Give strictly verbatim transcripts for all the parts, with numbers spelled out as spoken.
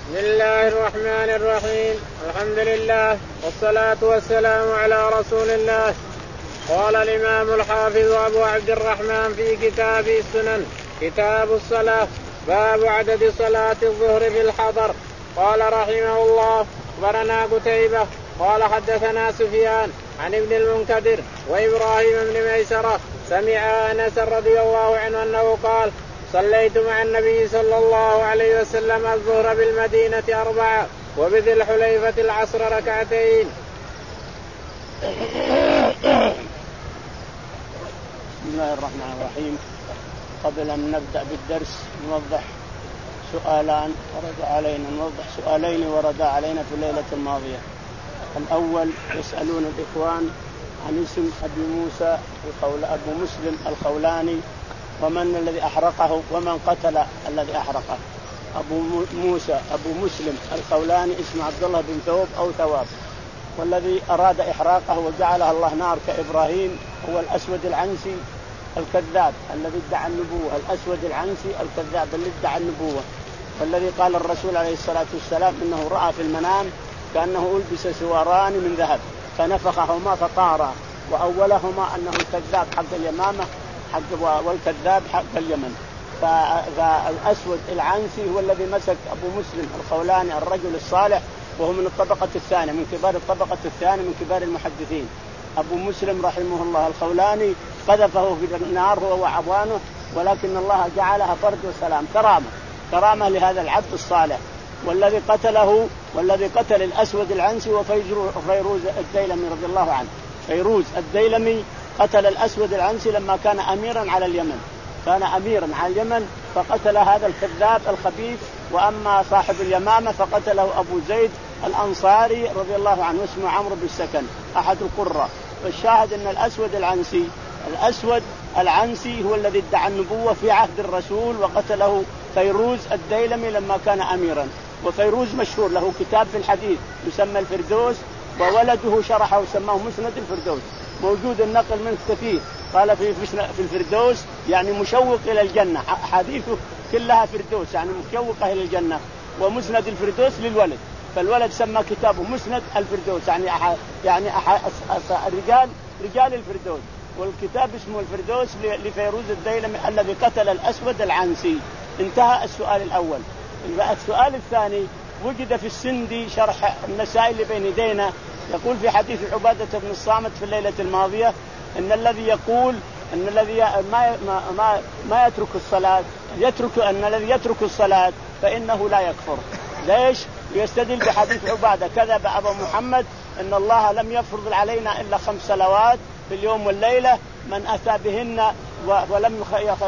بسم الله الرحمن الرحيم. الحمد لله والصلاة والسلام على رسول الله. قال الإمام الحافظ أبو عبد الرحمن في كتاب السنن كتاب الصلاة باب عدد صلاة الظهر في الحضر. قال رحمه الله أخبرنا قتيبة قال حدثنا سفيان عن ابن المنكدر وإبراهيم بن ميسرة سمع أنس رضي الله عنه أنه قال صليت مع النبي صلى الله عليه وسلم الظهر بالمدينة أربعة وبذي الحليفة العصر ركعتين. بسم الله الرحمن الرحيم. قبل أن نبدأ بالدرس نوضح سؤالان ورد علينا نوضح سؤالين ورد علينا في الليلة الماضية. الأول يسألون الإخوان عن اسم أبي موسى الخول أبو مسلم الخولاني ومن الذي أحرقه ومن قتل الذي أحرقه. أبو موسى أبو مسلم الخولاني اسمه عبد الله بن ثوب أو ثواب، والذي أراد إحراقه وجعلها الله نار كإبراهيم هو الأسود العنسي الكذاب الذي ادعى النبوة. الأسود العنسي الكذاب الذي ادعى النبوة، والذي قال الرسول عليه الصلاة والسلام إنه رأى في المنام كأنه ألبس سواران من ذهب فنفخهما فطارا، وأولهما أنه الكذاب حق اليمامة حق والكذاب حق اليمن. فالأسود العنسي هو الذي مسك أبو مسلم الخولاني الرجل الصالح، وهو من الطبقة الثانية من كبار الطبقة الثانية من كبار المحدثين. أبو مسلم رحمه الله الخولاني قذفه في النار هو وعوانه، ولكن الله جعلها فرد وسلام كرامة كرامة لهذا العبد الصالح. والذي قتله والذي قتل الأسود العنسي وفيروز الديلمي رضي الله عنه. فيروز الديلمي قتل الأسود العنسي لما كان أميرا على اليمن كان أميرا على اليمن فقتل هذا الكذاب الخبيث. وأما صاحب اليمامة فقتله أبو زيد الأنصاري رضي الله عنه اسمه عمرو بن السكن أحد القرى. والشاهد أن الأسود العنسي الأسود العنسي هو الذي ادعى النبوة في عهد الرسول وقتله فيروز الديلمي لما كان أميرا. وفيروز مشهور له كتاب في الحديث يسمى الفردوس، وولده شرحه وسماه مسند الفردوس، موجود النقل منه كثير. قال في في الفردوس يعني مشوق إلى الجنة، حديثه كلها فردوس يعني مشوقة إلى الجنة. ومسند الفردوس للولد، فالولد سمى كتابه مسند الفردوس يعني أح يعني أح رجال رجال الفردوس، والكتاب اسمه الفردوس لفيروز الديلمي الذي قتل الأسود العنسي. انتهى السؤال الأول. السؤال الثاني وجد في السندي شرح النسائي اللي بين يدينا يقول في حديث عبادة بن الصامت في الليلة الماضية إن الذي يقول أن الذي ما ما ما يترك الصلاة يترك أن الذي يترك الصلاة فإنه لا يكفر. ليش؟ يستدل بحديث عبادة كذب أبو محمد إن الله لم يفرض علينا إلا خمس صلوات في اليوم والليلة من أتى بهن ولم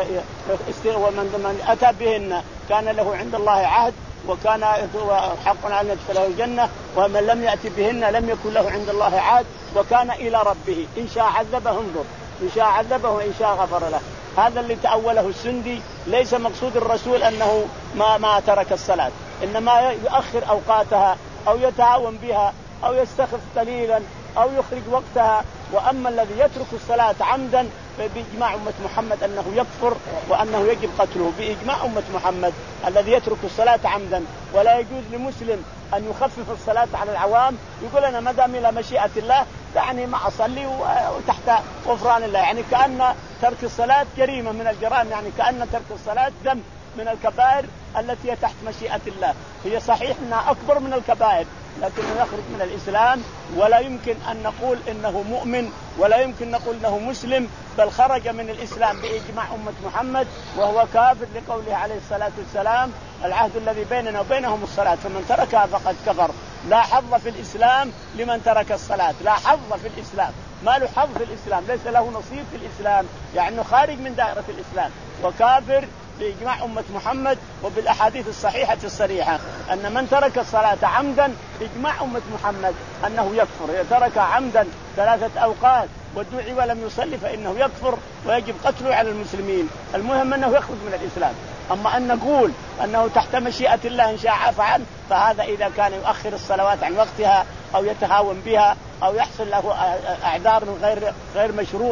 ومن من أتى بهن كان له عند الله عهد وكان حق على أن يدخله الجنة، ومن لم يأتي بهن لم يكن له عند الله عهد وكان إلى ربه إن شاء عذبه انظر إن شاء عذبه وإن شاء غفر له. هذا اللي تأوله السندي. ليس مقصود الرسول أنه ما ما ترك الصلاة، إنما يؤخر أوقاتها أو يتعاون بها أو يستخف قليلا أو يخرج وقتها. وأما الذي يترك الصلاة عمدا بإجماع أمة محمد أنه يكفر وأنه يجب قتله بإجماع أمة محمد الذي يترك الصلاة عمدا. ولا يجوز لمسلم أن يخفف الصلاة على العوام يقول أنا ما دام إلى مشيئة الله يعني ما أصلي وتحت غفران الله، يعني كأن ترك الصلاة جريمة من الجرائم، يعني كأن ترك الصلاة ذنب من الكبائر التي هي تحت مشيئة الله. هي صحيح أنها أكبر من الكبائر لكنه يخرج من الإسلام، ولا يمكن أن نقول إنه مؤمن ولا يمكن نقول إنه مسلم، بل خرج من الإسلام بإجماع أمة محمد وهو كافر لقوله عليه الصلاة والسلام العهد الذي بيننا وبينهم الصلاة فمن تركها فقد كفر. لا حظ في الإسلام لمن ترك الصلاة، لا حظ في الإسلام، ما له حظ في الإسلام، ليس له نصيب في الإسلام، يعني خارج من دائرة الإسلام وكافر بإجماع أمة محمد وبالأحاديث الصحيحة الصريحة أن من ترك الصلاة عمدا بإجماع أمة محمد أنه يكفر. ترك عمدا ثلاثة أوقات ودعي ولم يصلي فإنه يكفر ويجب قتله على المسلمين. المهم أنه يخرج من الإسلام. أما أن نقول أنه تحت مشيئة الله إن شاء فعل فهذا إذا كان يؤخر الصلوات عن وقتها أو يتهاون بها أو يحصل له أعذار غير غير مشروعة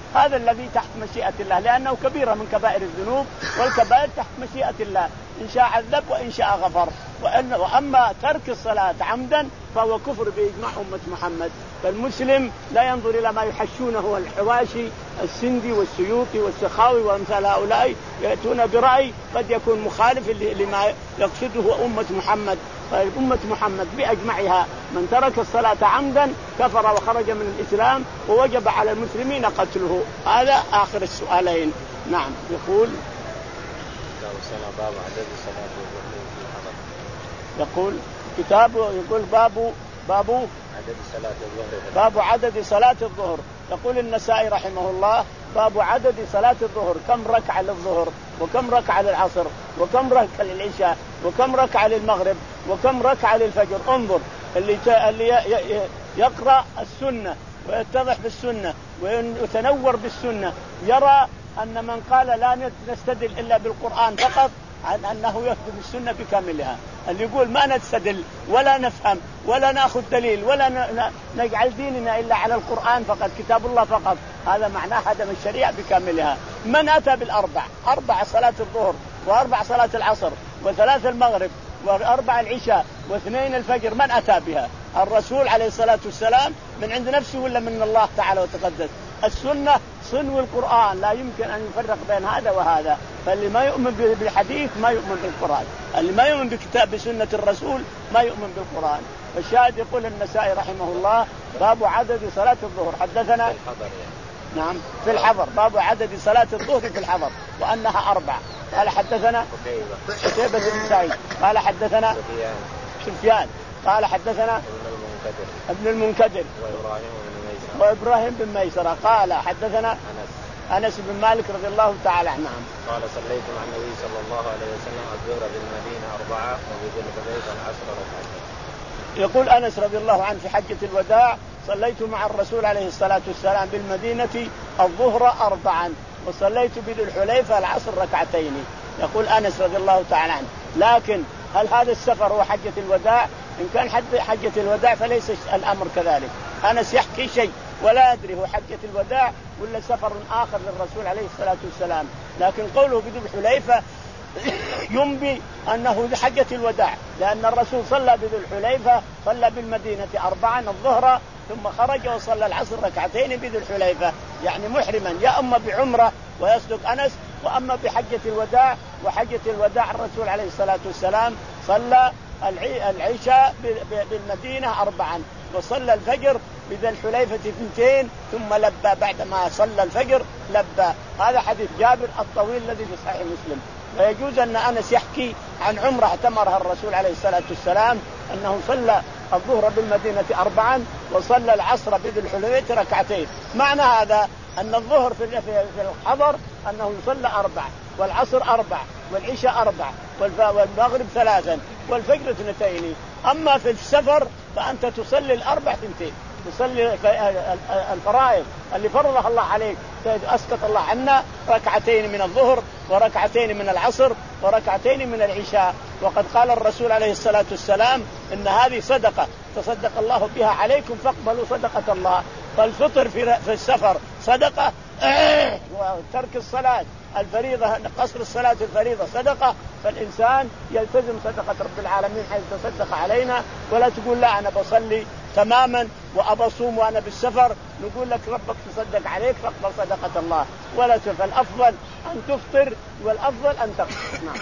هذا الذي تحت مشيئة الله، لأنه كبيرة من كبائر الذنوب، والكبائر تحت مشيئة الله، إن شاء عذب وإن شاء غفر. وأما ترك الصلاة عمدا فهو كفر بإجماع أمة محمد. فالمسلم لا ينظر إلى ما يحشونه الحواشي السندي والسيوطي والسخاوي وأمثال هؤلاء يأتون برأي قد يكون مخالف لما يقصده أمة محمد. فأمة محمد بأجمعها من ترك الصلاة عمدا كفر وخرج من الإسلام، ووجب على المسلمين قتله. هذا آخر السؤالين. نعم. يقول باب عدد صلاة الظهر في الحضر. يقول كتاب يقول باب باب عدد صلاة الظهر. باب عدد صلاة الظهر. يقول النسائي رحمه الله باب عدد صلاة الظهر، كم ركعة للظهر وكم ركعة للعصر وكم ركعة للعشاء وكم ركعة للمغرب وكم ركعة للفجر. انظر اللي اللي يقرأ السنة ويتضح بالسنة ويتنور بالسنة يرى أن من قال لا نستدل إلا بالقرآن فقط عن أنه يخدم السنة بكاملها. اللي يقول ما نستدل ولا نفهم ولا نأخذ دليل ولا نجعل ديننا إلا على القرآن فقط كتاب الله فقط، هذا معناه هدم الشريعة بكاملها. من أتى بالأربع أربع صلاة الظهر وأربع صلاة العصر وثلاث المغرب وأربع العشاء واثنين الفجر، من أتى بها؟ الرسول عليه الصلاة والسلام من عند نفسه ولا من الله تعالى وتقدس؟ السنة صنو القرآن، لا يمكن أن يفرق بين هذا وهذا. فاللي ما يؤمن بالحديث ما يؤمن بالقرآن، اللي ما يؤمن بكتاب بسنة الرسول ما يؤمن بالقرآن. فالشاهد يقول النسائي رحمه الله باب عدد صلاة الظهر. حدثنا في الحضر يعني. نعم في الحضر، باب عدد صلاة الظهر في الحضر وأنها أربع. قال حدثنا قتيبة بن سعيد قال حدثنا سفيان سفيان قال حدثنا ابن المنكدر ابن المنكدر وإبراهيم بن ميسرة وإبراهيم بن ميسرة قال حدثنا أنس أنس بن مالك رضي الله تعالى عنه قال صليت مع النبي صلى الله عليه وسلم الظهر بالمدينة أربعة وبذي الحليفة العشر ركعتين. يقول أنس رضي الله عنه في حجة الوداع صليت مع الرسول عليه الصلاة والسلام بالمدينة الظهر أربعا وصليت بذي الحليفة العصر ركعتين. يقول أنس رضي الله تعالى عنه لكن هل هذا السفر هو حجة الوداع؟ إن كان حجة الوداع فليس الأمر كذلك. أنس يحكي شيء ولا أدري هو حجة الوداع ولا سفر آخر للرسول عليه الصلاة والسلام، لكن قوله بذي الحليفة ينبي أنه حجة الوداع، لأن الرسول صلى بذي الحليفة صلى بالمدينة أربعا الظهر ثم خرج وصلى العصر ركعتين بذي الحليفة، يعني محرما يا أما بعمرة ويصدق أنس وأما بحجة الوداع. وحجة الوداع الرسول عليه الصلاة والسلام صلى العشاء بالمدينة أربعا وصلى الفجر بذي الحليفة اثنتين ثم لبى بعدما صلى الفجر لبى. هذا حديث جابر الطويل الذي في صحيح مسلم. ويجوز أن أنس يحكي عن عمرة اعتمرها الرسول عليه الصلاة والسلام أنه صلى الظهر بالمدينة أربعا وصلى العصر بذي الحليفة ركعتين. معنى هذا أن الظهر في الحضر أنه يصلى أربع والعصر أربع والعشاء أربع والمغرب ثلاثا والفجر اثنتين. أما في السفر فأنت تصلي الأربع اثنتين، تصلي الفرائض اللي فرضها الله عليك أسقط الله عنا ركعتين من الظهر وركعتين من العصر وركعتين من العشاء. وقد قال الرسول عليه الصلاة والسلام إن هذه صدقة تصدق الله بها عليكم فاقبلوا صدقة الله. فالفطر في السفر صدقة وترك الصلاة الفريضة قصر الصلاة الفريضة صدقة. فالإنسان يلتزم صدقة رب العالمين حيث تصدق علينا، ولا تقول لا أنا بصلي تماما وأبصوم وأنا بالسفر، نقول لك ربك تصدق عليك فاقبل صدقة الله. ولا فالأفضل أن تفطر والأفضل أن تفطر. نعم.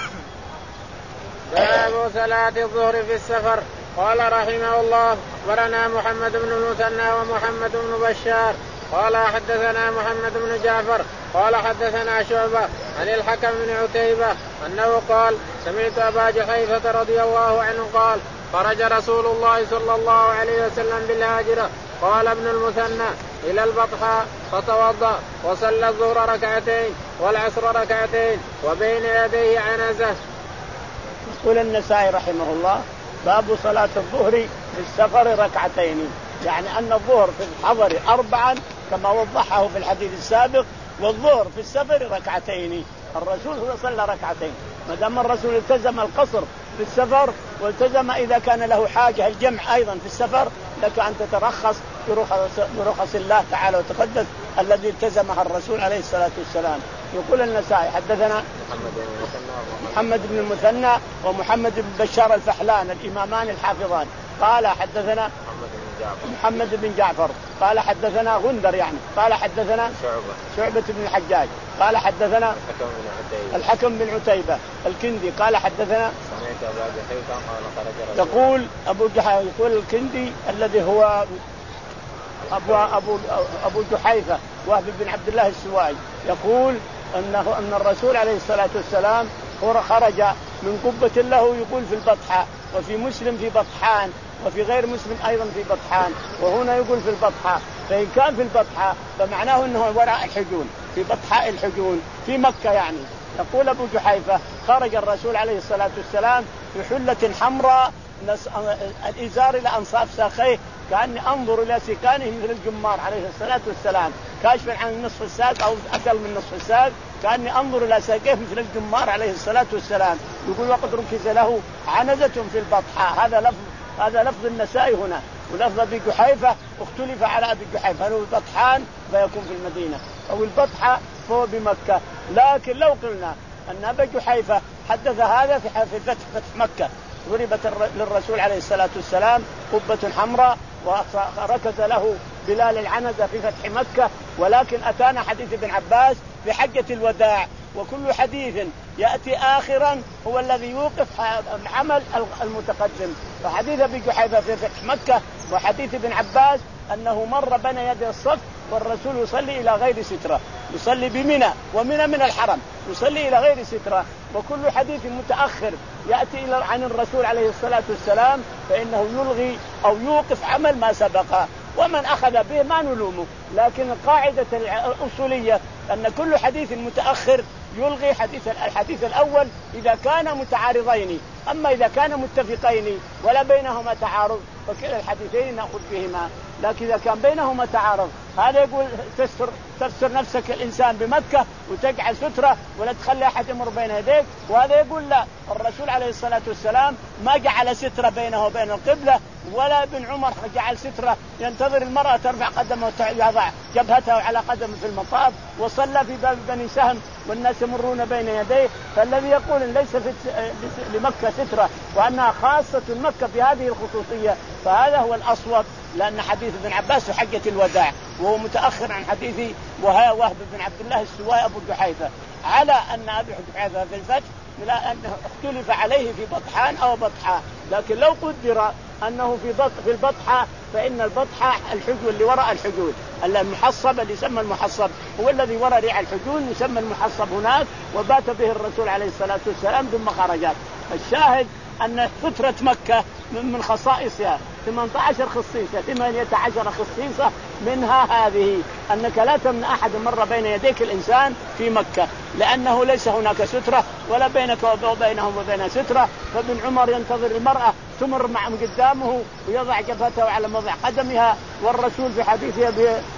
باب صلاة الظهر في السفر. قال رحمه الله أخبرنا محمد بن المثنى ومحمد بن بشار قال حدثنا محمد بن جعفر قال حدثنا شعبة عن الحكم بن عتيبة أنه قال سمعت أبا جحيفة رضي الله عنه قال خرج رسول الله صلى الله عليه وسلم بالهاجرة قال ابن المثنى إلى البطحاء فتوضأ وصلى الظهر ركعتين والعصر ركعتين وبين يديه عنزة. يقول النسائي رحمه الله باب صلاة الظهر في السفر ركعتين، يعني أن الظهر في الحضر أربعا كما وضحه في الحديث السابق، والظهر في السفر ركعتين. الرسول صلى ركعتين، ما دام الرسول التزم القصر في السفر والتزم إذا كان له حاجة الجمع أيضا في السفر لك أن تترخص برخص الله تعالى وتقدس الذي التزمها الرسول عليه الصلاة والسلام. يقول النسائي حدثنا محمد بن المثنى ومحمد بن بشار الفحلان الإمامان الحافظان قال حدثنا محمد بن جعفر قال حدثنا غندر يعني قال حدثنا شعبة بن الحجاج قال حدثنا الحكم بن عتيبة الكندي قال حدثنا يقول أبو جحيفة يقول الكندي الذي هو أبو, أبو, أبو جحيفة وهب بن عبد الله السوائي يقول أنه أن الرسول عليه الصلاة والسلام خرج من قبة له يقول في البطحاء وفي مسلم في بطحان وفي غير مسلم أيضا في بطحان وهنا يقول في البطحاء. فإن كان في البطحاء فمعناه أنه وراء الحجون في بطحاء الحجون في مكة يعني. يقول أبو جحيفة خرج الرسول عليه الصلاة والسلام في حلة حمراء الإزار إلى أنصاف ساقيه كأني أنظر إلى سكانه مثل الجمار عليه الصلاة والسلام كاشفا عن نصف الساق أو أقل من نصف الساق كأني أنظر إلى ساقيه مثل الجمار عليه الصلاة والسلام. يقول وقد ركز له عنزة في البطحاء. هذا لفظ هذا لفظ النسائي هنا ولفظ أبي جحيفة اختلف على أبي جحيفة هل هو البطحان فيكون في المدينة أو البطحاء فهو بمكة. لكن لو قلنا أن أبي جحيفة حدث هذا في فتح فتح مكة ضربت للرسول عليه الصلاة والسلام قبة حمراء وركز له بلال العنزة في فتح مكة. ولكن أتانا حديث ابن عباس في حجة الوداع وكل حديث يأتي آخرا هو الذي يوقف عمل المتقدم. فحديث أبي جحيفة في فتح مكة وحديث ابن عباس أنه مر بين يدي الصف والرسول يصلي إلى غير سترة يصلي بمنى ومنى من الحرم يصلي إلى غير سترة. وكل حديث متأخر يأتي إلى عن الرسول عليه الصلاة والسلام فإنه يلغي أو يوقف عمل ما سبق. ومن أخذ به ما نلومه. لكن القاعدة الأصولية أن كل حديث متأخر يلغي حديث الحديث الأول إذا كان متعارضين. أما إذا كان متفقين ولا بينهما تعارض فكلا الحديثين نأخذ بهما. لكن إذا كان بينهما تعارض هذا يقول تستر, تستر نفسك الإنسان بمكة وتجعل سترة ولا تخلي أحد يمر بين يديك. وهذا يقول لا الرسول عليه الصلاة والسلام ما جعل سترة بينه وبين القبلة ولا ابن عمر جعل سترة ينتظر المرأة ترفع قدمه ويضع جبهته على قدمه في المطاف وصلى في باب بني سهم والناس يمرون بين يديه. فالذي يقول إن ليس في لمكة سترة وأنها خاصة مكة بهذه الخصوصية فهذا هو الأصوب. لأن حديث ابن عباس في حجة الوداع وهو متأخر عن حديث وهب بن عبد الله السوائي أبو جحيفة على أن أبي جحيفة في الفتح لا أنه اختلف عليه في بطحان أو بطحاء. لكن لو قدر أنه في بط في البطحاء فإن البطحاء الحجون اللي وراء الحجون المحصب اللي يسمى المحصب هو الذي وراء ريع الحجون يسمى المحصب هناك وبات به الرسول عليه الصلاة والسلام ثم خرجت. الشاهد أن فترة مكة من خصائصها ثمانية عشر خصيصة ثمانية عشر خصيصة منها هذه أنك لا تمنع أحد مر بين يديك الإنسان في مكة لأنه ليس هناك سترة ولا بينك وبينهم وبين سترة. فابن عمر ينتظر المرأة تمر مع قدامه ويضع جبهته على موضع قدمها. والرسول في حديثه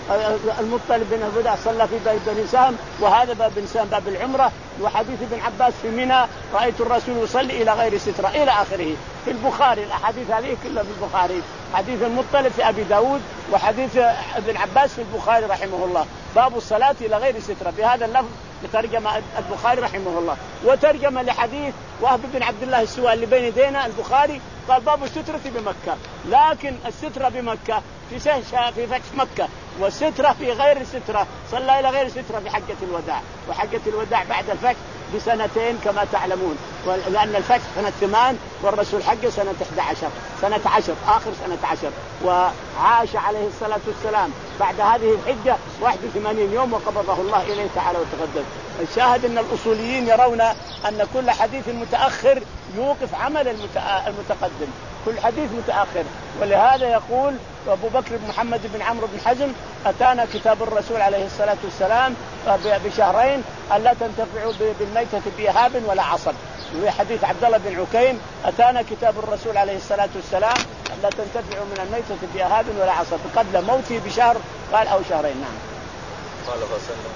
المطلب بن هدى صلى في باب بني سهم وهذا باب بن سهم باب العمرة. وحديث ابن عباس في منى رأيت الرسول يصلي إلى غير سترة إلى آخره في البخاري. الأحاديث هذه كلها في البخاري. حديث المطلب في أبي داود وحديث ابن عباس في البخاري رحمه الله باب الصلاة إلى غير سترة بهذا اللفظ بترجم البخاري رحمه الله. وترجم لحديث وهب بن عبد الله السوائي اللي بين يدينا البخاري قال باب السترة بمكة. لكن السترة بمكة في في فتح مكة والسترة في غير السترة صلى إلى غير سترة في حجة الوداع. وحجة الوداع بعد الفتح بسنتين كما تعلمون لأن الفتح سنة ثمان والرسول حج سنة إحدى عشر سنة عشر آخر سنة عشر. وعاش عليه الصلاة والسلام بعد هذه الحجة واحد وثمانين يوم وقبضه الله إليه تعالى وتقدم. الشاهد أن الأصوليين يرون أن كل حديث متأخر يوقف عمل المتقدم كل حديث متأخر. ولهذا يقول أبو بكر بن محمد بن عمرو بن حزم أتانا كتاب الرسول عليه الصلاة والسلام بشهرين ألا تنتفعوا بالميتة بإهاب ولا عصب. وفي حديث عبد الله بن عكيم أتانا كتاب الرسول عليه الصلاة والسلام ألا تنتفعوا من الميتة بإهاب ولا عصب قبل موته بشهر قال أو شهرين. نعم. قال فصلى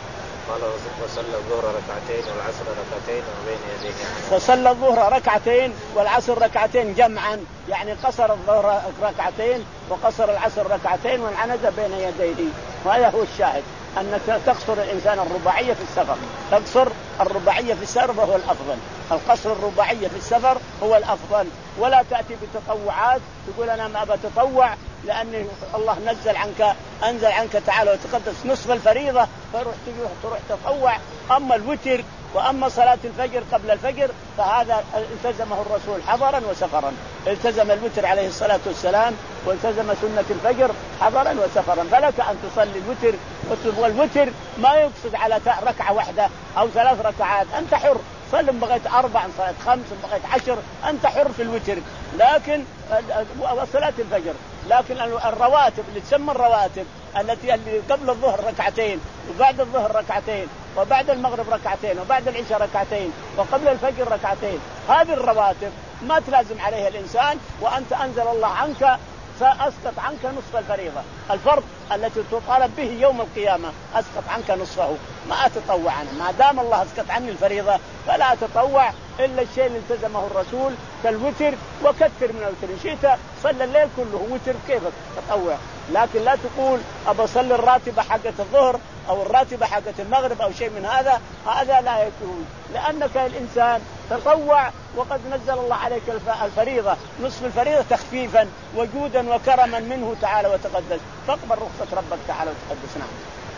قال وصلى الظهر ركعتين والعصر ركعتين وبين يديه فصلى الظهر ركعتين والعصر ركعتين جمعا، يعني قصر الظهر ركعتين وقصر العصر ركعتين وانعنز بين يديه. وهذا هو الشاهد، أنك تقصر الإنسان الرباعية في السفر، تقصر الرباعية في السفر وهو الأفضل، القصر الرباعية في السفر هو الأفضل. ولا تأتي بتطوعات تقول أنا ما بتطوع لأن الله نزل عنك أنزل عنك تعالى وتقدس نصف الفريضة فروح تروح تروح تطوع. أما الوتر وأما صلاة الفجر قبل الفجر فهذا التزمه الرسول حضرا وسفرا، التزم الوتر عليه الصلاة والسلام والتزم سنة الفجر حضرا وسفرا. فلك أن تصلي الوتر، والوتر ما يقصد على ركعة واحدة أو ثلاث ركعات، أنت حر، صل بغيت أربع صلاة خمس بغيت عشر، أنت حر في الوتر. لكن صلاة الفجر، لكن الرواتب اللي تسمى الرواتب التي اللي قبل الظهر ركعتين وبعد الظهر ركعتين وبعد المغرب ركعتين وبعد العشاء ركعتين وقبل الفجر ركعتين، هذه الرواتب ما تلازم عليها الإنسان. وأنت أنزل الله عنك سأسقط عنك نصف الفريضة، الفرض التي تطالب به يوم القيامة أسقط عنك نصفه، ما أتطوع عنه. ما دام الله أسقط عني الفريضة فلا أتطوع إلا الشيء اللي التزمه الرسول كالوتر، وكثر من الوتر، شئت صلى الليل كله وتر كيفك تطوع. لكن لا تقول أبى أصلي الراتبة حقة الظهر أو الراتبة حقة المغرب أو شيء من هذا، هذا لا يكون، لأنك الإنسان تطوع وقد نزل الله عليك الفريضة نصف الفريضة تخفيفا وجودا وكرما منه تعالى وتقدس، فاقبل رخصة ربك تعالى وتقدس. نعم.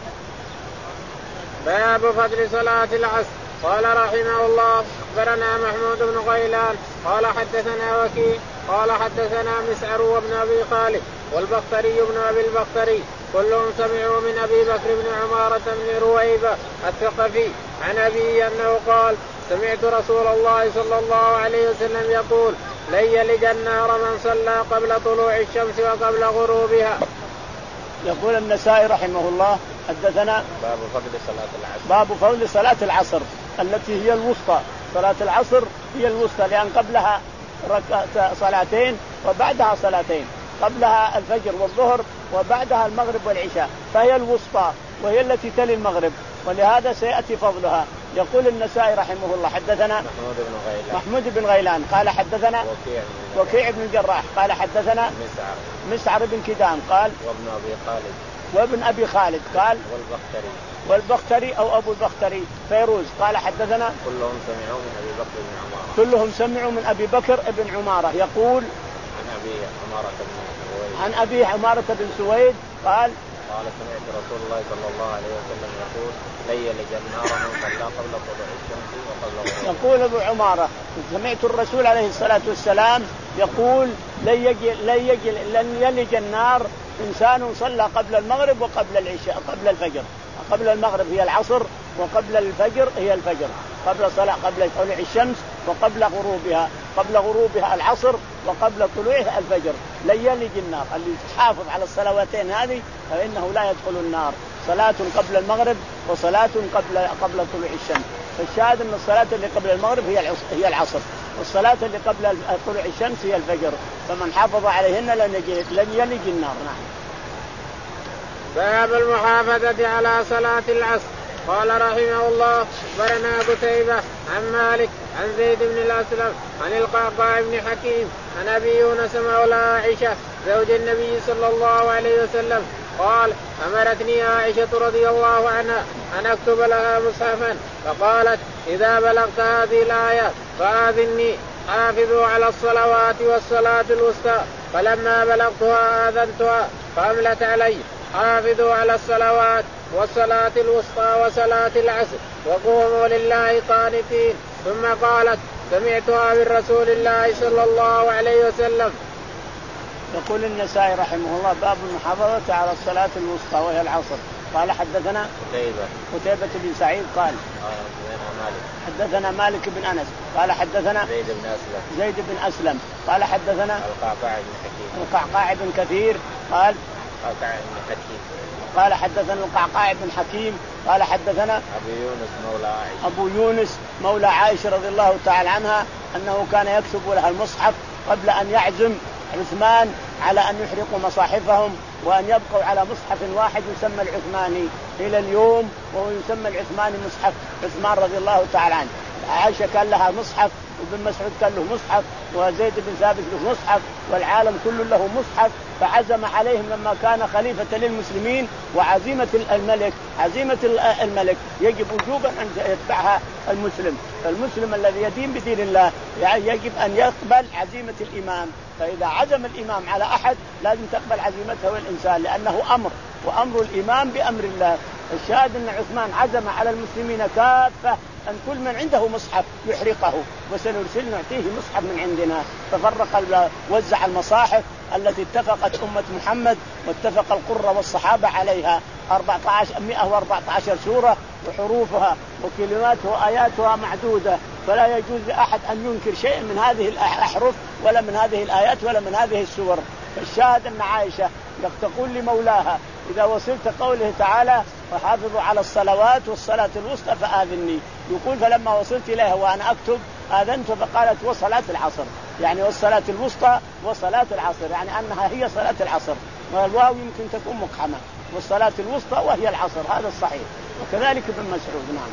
باب فضل صلاة العصر. قال رحمه الله أخبرنا محمود بن غيلان قال حدثنا وكيع قال حدثنا مسعر وابن أبي خالد والبختري بن أبي البختري كلهم سمعوا من أبي بكر بن عمارة بن رويبة الثقفي عن أبيه أنه قال سمعت رسول الله صلى الله عليه وسلم يقول لن يلج النار من صلى قبل طلوع الشمس وقبل غروبها. يقول النسائي رحمه الله حدثنا باب فضل صلاة العصر. باب فضل صلاة العصر التي هي الوسطى، صلاة العصر هي الوسطى لأن قبلها صلاتين وبعدها صلاتين، قبلها الفجر والظهر وبعدها المغرب والعشاء، فهي الوسطى وهي التي تلي المغرب، ولهذا سيأتي فضلها. يقول النسائي رحمه الله حدثنا محمود بن غيلان, محمود بن غيلان قال حدثنا وكيع, وكيع بن الجراح قال حدثنا مسعر مسعر بن كدام قال وابن أبي خالد وابن أبي خالد قال والبختري والبختري أو أبو البختري فيروز قال حدثنا كلهم سمعوا من أبي بكر بن عمارة كلهم سمعوا من أبي بكر بن عمارة يقول عن أبي عمارة بن سويد عن أبي عمارة بن سويد قال قال سمعت رسول الله صلى الله عليه وسلم يقول لن يلج النار من صلى قبل طلوع الشمس وقبل غروبها. يقول أبو عمارة سمعت الرسول عليه الصلاة والسلام يقول لن يجي لن يجي لن يلج النار إنسان صلى قبل المغرب وقبل العشاء قبل الفجر. قبل المغرب هي العصر وقبل الفجر هي الفجر، قبل صلاة قبل طلوع الشمس وقبل غروبها، قبل غروبها العصر وقبل طلوعها الفجر. لن يلج النار، اللي يحافظ على الصلواتين هذه فإنه لا يدخل النار، صلاة قبل المغرب وصلاة قبل قبل طلوع الشمس. فالشاهد أن الصلاة اللي قبل المغرب هي هي العصر، والصلاة اللي قبل طلوع الشمس هي الفجر، فمن حافظ عليهن لن لن يلج النار. نعم. باب المحافظة على صلاة العصر. قال رحمه الله أخبرنا قتيبة عن مالك عن زيد بن الأسلم عن القعقاع بن حكيم عن أبي يونس مولى عائشة زوج النبي صلى الله عليه وسلم قال أمرتني عائشة رضي الله عنها أن أكتب لها مصحفا فقالت إذا بلغت هذه الآية فآذني حافظوا على الصلوات والصلاة الوسطى. فلما بلغتها آذنتها فأملت علي حافظوا على الصلوات والصلاة الوسطى وصلاة العصر وقوموا لله قانتين. ثم قالت سمعتها من رسول الله صلى الله عليه وسلم. يقول النسائي رحمه الله باب المحافظة على الصلاة الوسطى وهي العصر. قال حدثنا قتيبة قتيبة بن سعيد قال حدثنا مالك بن أنس قال حدثنا زيد بن أسلم زيد بن أسلم قال حدثنا القعقاع بن حكيم القعقاع بن كثير قال القعقاع بن حكيم قال حدثنا القعقاع بن حكيم قال حدثنا أبو يونس مولى عائشة أبو يونس مولى عائشة رضي الله تعالى عنها أنه كان يكتب لها المصحف قبل أن يعزم عثمان على أن يحرقوا مصاحفهم وأن يبقوا على مصحف واحد يسمى العثماني إلى اليوم، وهو يسمى العثماني مصحف عثمان رضي الله تعالى عنه. عائشة كان لها مصحف، وابن مسعود كان له مصحف، وزيد بن ثابت له مصحف، والعالم كله له مصحف. فعزم عليهم لما كان خليفة للمسلمين وعزيمة الملك عزيمة الملك يجب وجوبا أن يتبعها المسلم. فالمسلم الذي يدين بدين الله يعني يجب أن يقبل عزيمة الإمام. فإذا عزم الإمام على أحد لازم تقبل عزيمته الإنسان، لأنه أمر، وأمر الإمام بأمر الله. الشاهد أن عثمان عزم على المسلمين كافة أن كل من عنده مصحف يحرقه، وسنرسل نعطيه مصحف من عندنا. ففرق وزع المصاحف التي اتفقت أمة محمد واتفق القرة والصحابة عليها أربعة عشر مئة وأربعة عشر سورة، وحروفها وكلماتها وآياتها معدودة، فلا يجوز لأحد أن ينكر شيء من هذه الأحرف ولا من هذه الآيات ولا من هذه السور. فالشاهد أن عائشة تقول لمولاها إذا وصلت قوله تعالى وحافظوا على الصلوات والصلاة الوسطى فآذني، يقول فلما وصلت إليها وأنا أكتب آذنت، فقالت وصلاة العصر، يعني والصلاة الوسطى وصلاة العصر، يعني أنها هي صلاة العصر، والواو يمكن تكون مقحمة، والصلاة الوسطى وهي العصر، هذا الصحيح. وكذلك ابن مسعود. نعم.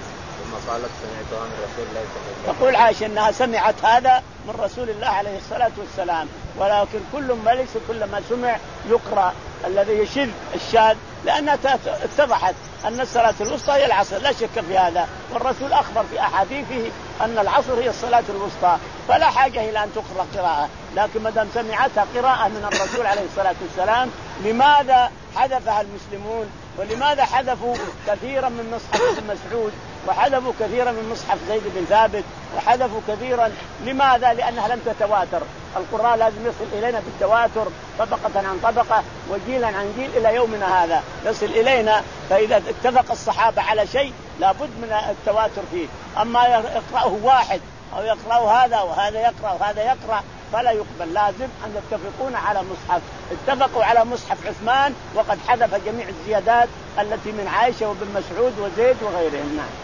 ثم قالت سمعتها من رسول الله صلى الله عليه وسلم. تقول عائشة أنها سمعت هذا من رسول الله عليه الصلاة والسلام، ولكن كل ما ليس كل ما سمع يقرأ، الذي يشذ الشاذ، لأنها اتضحت أن الصلاة الوسطى هي العصر، لا شك في هذا، والرسول أخبر في أحاديثه أن العصر هي الصلاة الوسطى، فلا حاجة إلى أن تقرأ قراءة. لكن ما دام سمعتها قراءة من الرسول عليه الصلاة والسلام، لماذا حذفها المسلمون؟ ولماذا حذفوا كثيرا من مصحف ابن مسعود، وحذفوا كثيرا من مصحف زيد بن ثابت، وحذفوا كثيرا؟ لماذا؟ لأنها لم تتواتر. القرآن لازم يصل إلينا بالتواتر طبقة عن طبقة وجيلا عن جيل إلى يومنا هذا يصل إلينا. فإذا اتفق الصحابة على شيء لابد من التواتر فيه. أما يقرأه واحد أو يقرأه هذا وهذا يقرأ وهذا يقرأ فلا يقبل، لازم أن يتفقون على مصحف. اتفقوا على مصحف عثمان وقد حذف جميع الزيادات التي من عائشة وابن مسعود وزيد وغيرهم. نعم.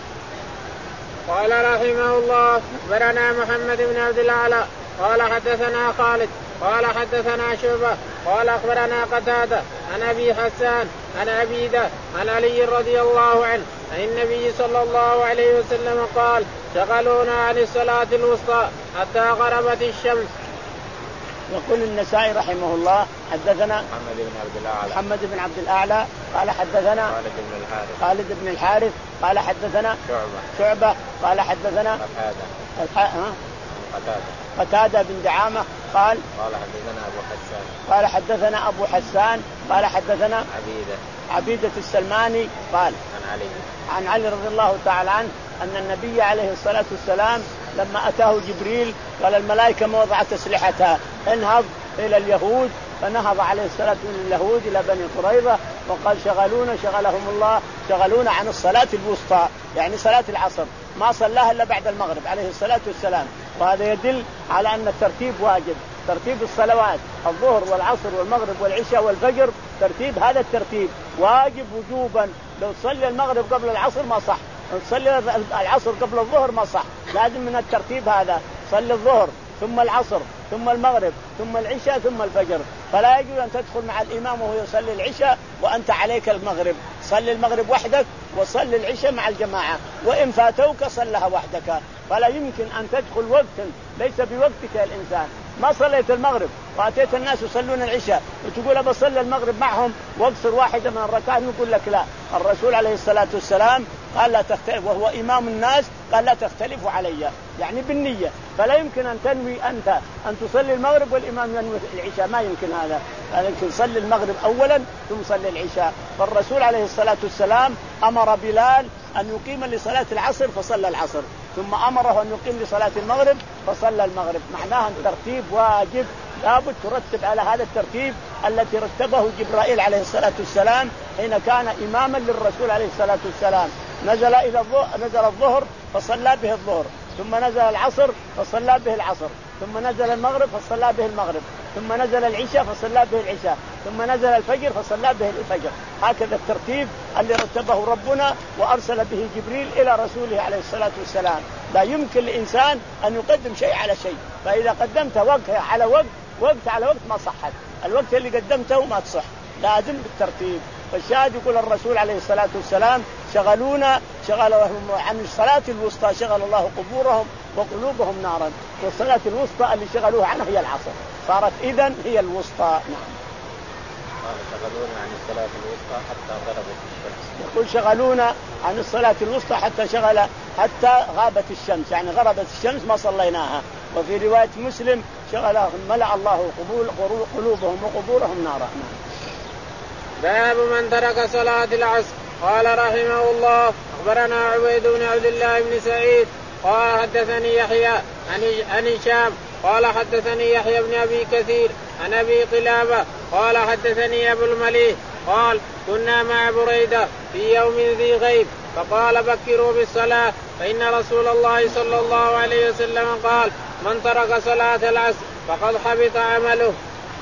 قال رحمه الله أخبرنا محمد بن عبد الأعلى قال حدثنا خالد قال حدثنا شعبة قال أخبرنا قتادة عن أبي حسان عن عبيدة عن علي رضي الله عنه عن النبي صلى الله عليه وسلم قال شغلونا عن الصلاة الوسطى حتى غربت الشمس. يقول النسائي رحمه الله حدثنا محمد بن عبد الأعلى محمد بن عبد الأعلى قال حدثنا خالد بن الحارث خالد بن الحارث قال حدثنا شعبة شعبة قال حدثنا قتادة قتادة قتادة بن دعامة قال قال حدثنا أبو حسان قال حدثنا أبو حسان قال حدثنا عبيدة عبيدة السلماني قال عن علي عن علي رضي الله تعالى عنه أن النبي عليه الصلاة والسلام لما أتاه جبريل قال الملائكة ما وضعت أسلحتها انهض إلى اليهود، فنهض عليه الصلاة والسلام اليهود إلى بني قريظة وقال شغلونا شغلهم الله شغلونا عن الصلاة الوسطى، يعني صلاة العصر ما صلاها إلا بعد المغرب عليه الصلاة والسلام. وهذا يدل على أن الترتيب واجب، ترتيب الصلوات الظهر والعصر والمغرب والعشاء والفجر، ترتيب هذا الترتيب واجب وجوبا. لو تصلي المغرب قبل العصر ما صح، لو تصلي العصر قبل الظهر ما صح، لازم من الترتيب هذا صلي الظهر ثم العصر ثم المغرب ثم العشاء ثم الفجر. فلا يجوز أن تدخل مع الإمام وهو يصلي العشاء وأنت عليك المغرب، صلي المغرب وحدك وصلي العشاء مع الجماعة، وإن فاتوك صلها وحدك. فلا يمكن أن تدخل وقتا ليس بوقتك يا الإنسان. ما صليت المغرب وأتيت الناس يصلون العشاء وتقول بصلي المغرب معهم واقصر واحدة من الركعات، نقول لك لا. الرسول عليه الصلاة والسلام قال لا تختلف، وهو إمام الناس قال لا تختلفوا علي، يعني بالنية. فلا يمكن أن تنوي أنت أن تصلي المغرب والإمام ينوي العشاء، ما يمكن هذا. لكن صلي المغرب أولا ثم صلي العشاء. فالرسول عليه الصلاة والسلام أمر بلال أن يقيم لصلاة العصر فصلى العصر، ثم أمره أن يقيم لصلاة المغرب فصلى المغرب. معناها الترتيب واجب، لابد ترتب على هذا الترتيب التي رتبه جبرائيل عليه الصلاة والسلام حين كان إماما للرسول عليه الصلاة والسلام. نزل إلى الظهر نزل الظهر فصلى به الظهر، ثم نزل العصر فصلى به العصر، ثم نزل المغرب فصلى به المغرب، ثم نزل العشاء فصلى به العشاء، ثم نزل الفجر فصلى به الفجر. هكذا الترتيب اللي رتبه ربنا وأرسل به جبريل إلى رسوله عليه الصلاة والسلام. لا يمكن لإنسان أن يقدم شيء على شيء، فإذا قدمت وقت على وقت وقت على وقت ما صحت، الوقت اللي قدمته ما تصح، لازم بالترتيب. فالشاهد يقول الرسول عليه الصلاة والسلام شغلونا شغلهم عن الصلاة الوسطى، شغل الله قبورهم وقلوبهم نارا، والصلاة الوسطى اللي شغلوها عنها هي العصر، صارت إذن هي الوسطى. نعم. شغلونا عن الصلاة الوسطى حتى غربت الشمس. يقول شغلونا عن الصلاة الوسطى حتى شغل حتى غابت الشمس، يعني غربت الشمس ما صليناها. وفي رواية مسلم شغلهم ملأ الله قلوبهم وقبورهم نارا. باب من ترك صلاة العصر. قال رحمه الله أخبرنا عبيد بن عبد الله بن سعيد قال حدثني يحيى عن هشام قال حدثني يحيى بن أبي كثير عن أبي قلابة قال حدثني أبو المليح قال كنا مع بريدة في يوم ذي غيب فقال بكروا بالصلاة فإن رسول الله صلى الله عليه وسلم قال من ترك صلاة العصر فقد حبط عمله.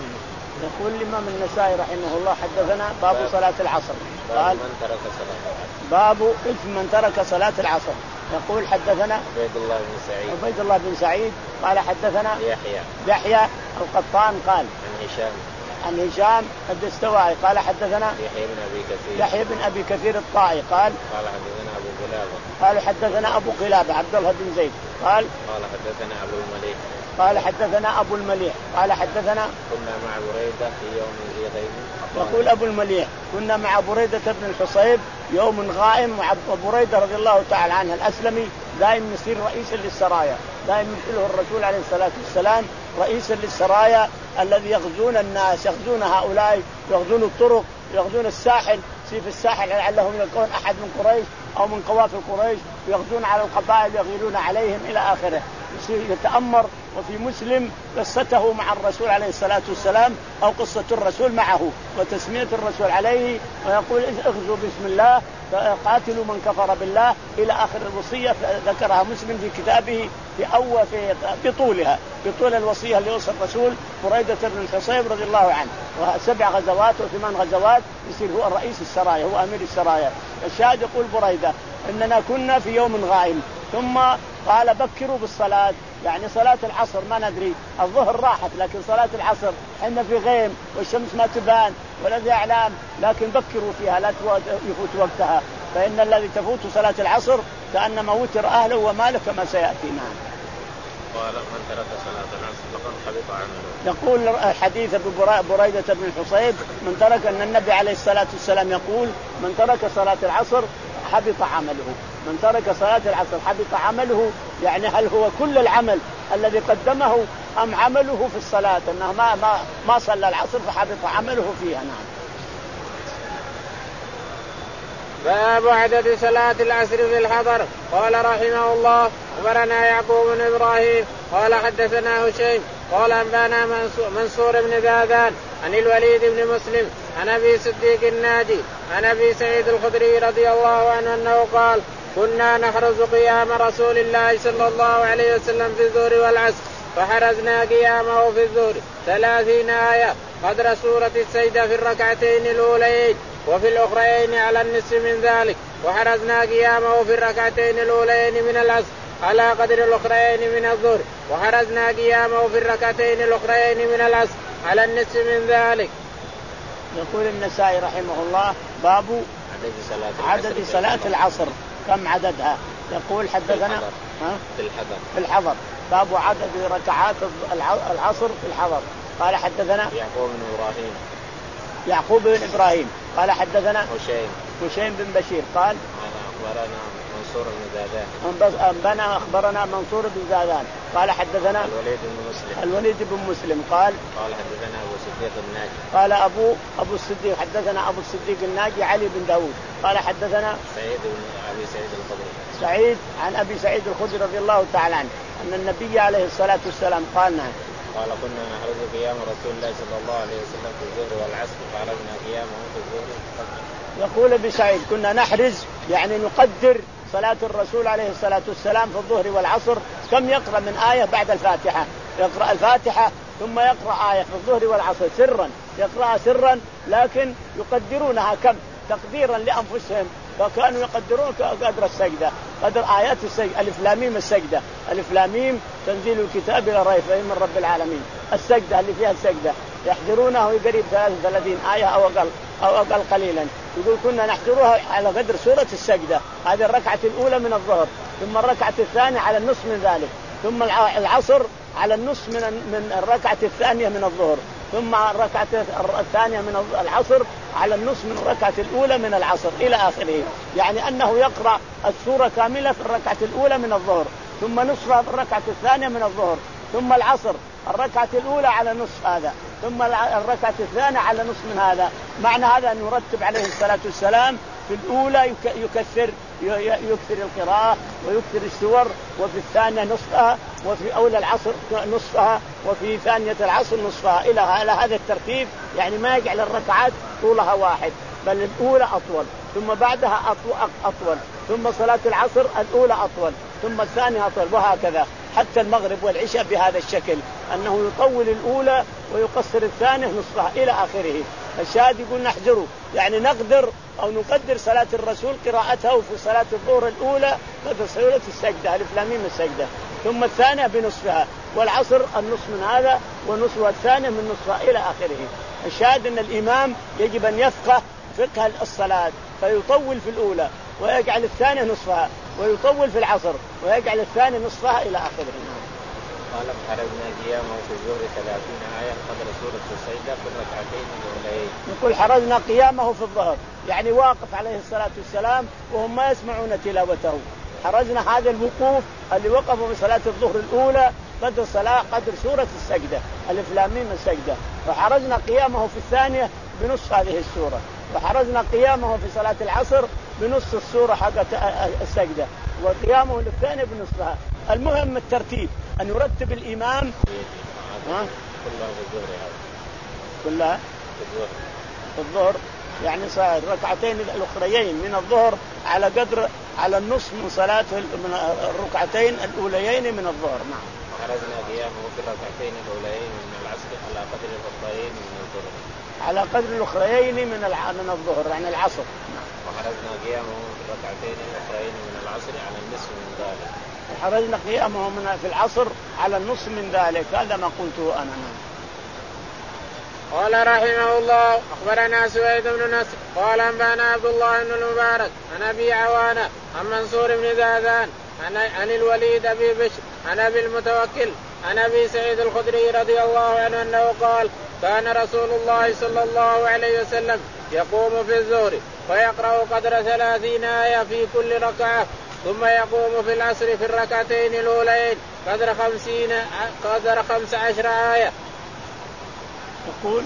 يقول الإمام النسائي رحمه الله حدثنا باب صلاة العصر. قال من ترك صلاة العصر باب إثم من ترك صلاة العصر. يقول حدثنا عبيد الله بن سعيد عبيد الله بن سعيد قال حدثنا يحيى يحيى القطان قال عن هشام عن هشام الدستوائي قال حدثنا يحيى بن أبي كثير يحيى بن أبي كثير الطائي قال قال حدثنا أبو قلابة قال حدثنا أبو قلابة عبد الله بن زيد قال قال حدثنا أبو المليح قال حدثنا أبو المليح قال حدثنا كنا مع بريدة في يوم ذي غيب. يقول أبو المليح كنا مع بريدة بن الحصيب يوم غائم، وبريدة رضي الله تعالى عنه الأسلمي دائما يصير رئيسا للسرايا، دائما يرسله الرسول عليه الصلاة والسلام رئيسا للسرايا الذي يغزون الناس، يغزون هؤلاء، يغزون الطرق، يغزون الساحل، في الساحل لعلهم يلقون أحد من قريش أو من قوافل قريش، يغزون على القبائل يغيرون عليهم إلى آخره، يتأمر. وفي مسلم قصته مع الرسول عليه الصلاة والسلام أو قصة الرسول معه وتسمية الرسول عليه، ويقول اغزوا بسم الله قاتلوا من كفر بالله إلى آخر الوصية ذكرها مسلم في كتابه في أول في بطولها بطول الوصية اللي وصى الرسول بريدة بن الحصيب رضي الله عنه، وسبع غزوات وثمان غزوات يصير هو رئيس السرايا، هو أمير السرايا. الشاهد يقول بريدة إننا كنا في يوم غائم ثم قال بكروا بالصلاة، يعني صلاة العصر ما ندري، الظهر راحت لكن صلاة العصر حين في غيم والشمس ما تبان ولا ذي أعلام، لكن بكروا فيها لا يفوت وقتها، فإن الذي تفوت صلاة العصر كأنما وتر أهله وماله كما سيأتي معنا. قال من ترك صلاة العصر فقد حبط عمله. يقول الحديث بريدة بن الحصيب من ترك أن النبي عليه الصلاة والسلام يقول من ترك صلاة العصر حبط عمله، من ترك صلاة العصر حبط عمله، يعني هل هو كل العمل الذي قدمه أم عمله في الصلاة أنه ما ما ما صلى العصر فحبط عمله فيها. نعم. باب عدد صلاة العصر في الحضر. قال رحمه الله أخبرنا يعقوب بن إبراهيم قال حدثنا هشيم قال أنبانا منصور بن ذاذان عن الوليد بن مسلم عن أبي صديق الناجي عن أبي سعيد الخدري رضي الله عنه أنه قال كنا نحرز قيام رسول الله صلى الله عليه وسلم في الظهر والعصر فحرزنا قيامه في الظهر ثلاثين آية قدر سورة السجدة في الركعتين الأولين وفي الأخرين على النصف من ذلك، وحرزنا قيامه في الركعتين الأولين من العصر على قدر الأخرين من الظهر، وحرزنا قيامه في الركعتين الأخرين من العصر على النصف من ذلك. يقول النسائي رحمه الله باب عدد صلاة عدد صلاة العصر كم عددها. يقول حدثنا في الحضر في الحضر باب عدد ركعات العصر في الحضر. قال حدثنا يعقوب بن إبراهيم يعقوب بن إبراهيم قال حدثنا هشيم هشيم بن بشير قال أخبرنا منصور بن زادان أنبانا أخبرنا منصور بن زادان قال حدثنا الوليد بن مسلم الوليد بن مسلم قال قال حدثنا أبو صديق الناجي قال أبو أبو الصديق حدثنا أبو الصديق الناجي علي بن داود قال حدثنا سعيد بن أبي سعيد الخدري سعيد عن أبي سعيد الخدري رضي الله تعالى عنه أن النبي عليه الصلاة والسلام قال نعم قال كنا نحرز قيام رسول الله صلى الله عليه وسلم في الظهر والعصر فحرزنا قيامه في الظهر. يقول ابن سعيد كنا نحرز يعني نقدر صلاة الرسول عليه الصلاة والسلام في الظهر والعصر كم يقرأ من آية بعد الفاتحة، يقرأ الفاتحة ثم يقرأ آية في الظهر والعصر سرا، يقرأها سرا لكن يقدرونها كم تقديرا لأنفسهم فكانوا يقدرون قدر السجدة، قدر آيات السجدة. ألف لام ميم السجدة، ألف لام ميم تنزيل الكتاب لا ريب فيه من رب العالمين، السجدة اللي فيها السجدة يحضرونه قريب ثلاثة وثلاثين آية أو أقل أو أقل قليلا. يقول كنا نحضرها على قدر سورة السجدة. هذه الركعة الأولى من الظهر، ثم الركعة الثانية على النصف من ذلك، ثم العصر على النصف من من الركعة الثانية من الظهر، ثم الركعة الثانية من العصر على النصف من الركعة الأولى من العصر إلى آخره. يعني أنه يقرأ السورة كاملة في الركعة الأولى من الظهر، ثم نصفها في الركعة الثانية من الظهر، ثم العصر الركعة الأولى على نصف هذا، ثم الركعة الثانية على نصف من هذا. معنى هذا أن يرتب عليه الصلاة والسلام في الأولى يكثر يكثر القراءة ويكثر السور، وفي الثانية نصفها، وفي أول العصر نصفها، وفي ثانية العصر نصفها، إلى هذا الترتيب. يعني ما يجعل الركعات طولها واحد، بل الأولى أطول ثم بعدها أطول، ثم صلاة العصر الأولى أطول ثم الثانية أطول، وهكذا حتى المغرب والعشاء بهذا الشكل، أنه يطول الأولى ويقصر الثانية نصفها إلى آخره. الشاهد يقول نحجره، يعني نقدر أو نقدر صلاة الرسول قراءته في صلاة الظهر الأولى قدر سورة السجدة ألف لام ميم السجدة، ثم الثانية بنصفها، والعصر النصف من هذا ونصف الثانية من نصفها إلى آخره. الشاهد أن الإمام يجب أن يفقه فقه الصلاة فيطول في الأولى ويجعل الثانية نصفها، ويطول في العصر ويجعل الثانية نصفها إلى آخره. قال حرزنا قيامه في الظهر ثلاثين آية قدر سورة السجدة في الركعتين الأوليين. يقول حرزنا قيامه في الظهر، يعني واقف عليه الصلاة والسلام وهم ما يسمعون تلاوته. حرزنا هذا الوقوف اللي وقفوا في صلاة الظهر الأولى قدر صلاة قدر سورة السجدة ألف لام ميم السجدة، وحرزنا قيامه في الثانية بنصف هذه السورة، وحرزنا قيامه في صلاة العصر بنصف السورة حقت السجدة، وقيامه للثانية بنصفها. المهم الترتيب، أن يرتب الإمام ها؟ كلها في الظهر هذا كلها في الظهر في الظهر، يعني صار ركعتين الأخريين من الظهر على قدر على النصف من صلاة من الركعتين الأوليين من الظهر. نعم. وحرزنا قيامه في الركعتين الأوليين من العصر على قدر الأخريين من الظهر على قدر الأخريين من من الظهر يعني العصر. نعم. وحرزنا قيامه في الركعتين الأخريين من العصر على النصف من ذلك. وحرزنا قيامه من في العصر على النصف من ذلك، هذا ما قلته أنا. قال رحمه الله أخبرنا سويد بن نصر قال أنبأنا عبد الله بن المبارك عن أبي عوانة عن منصور بن زادان عن, عن الوليد أبي بشر عن أبي المتوكل عن أبي سعيد الخدري رضي الله عنه أنه قال كان رسول الله صلى الله عليه وسلم يقوم في الظهر فيقرأ قدر ثلاثين آية في كل ركعة، ثم يقوم في العصر في الركعتين الأولين قدر خمسين قدر خمس عشر آية. يقول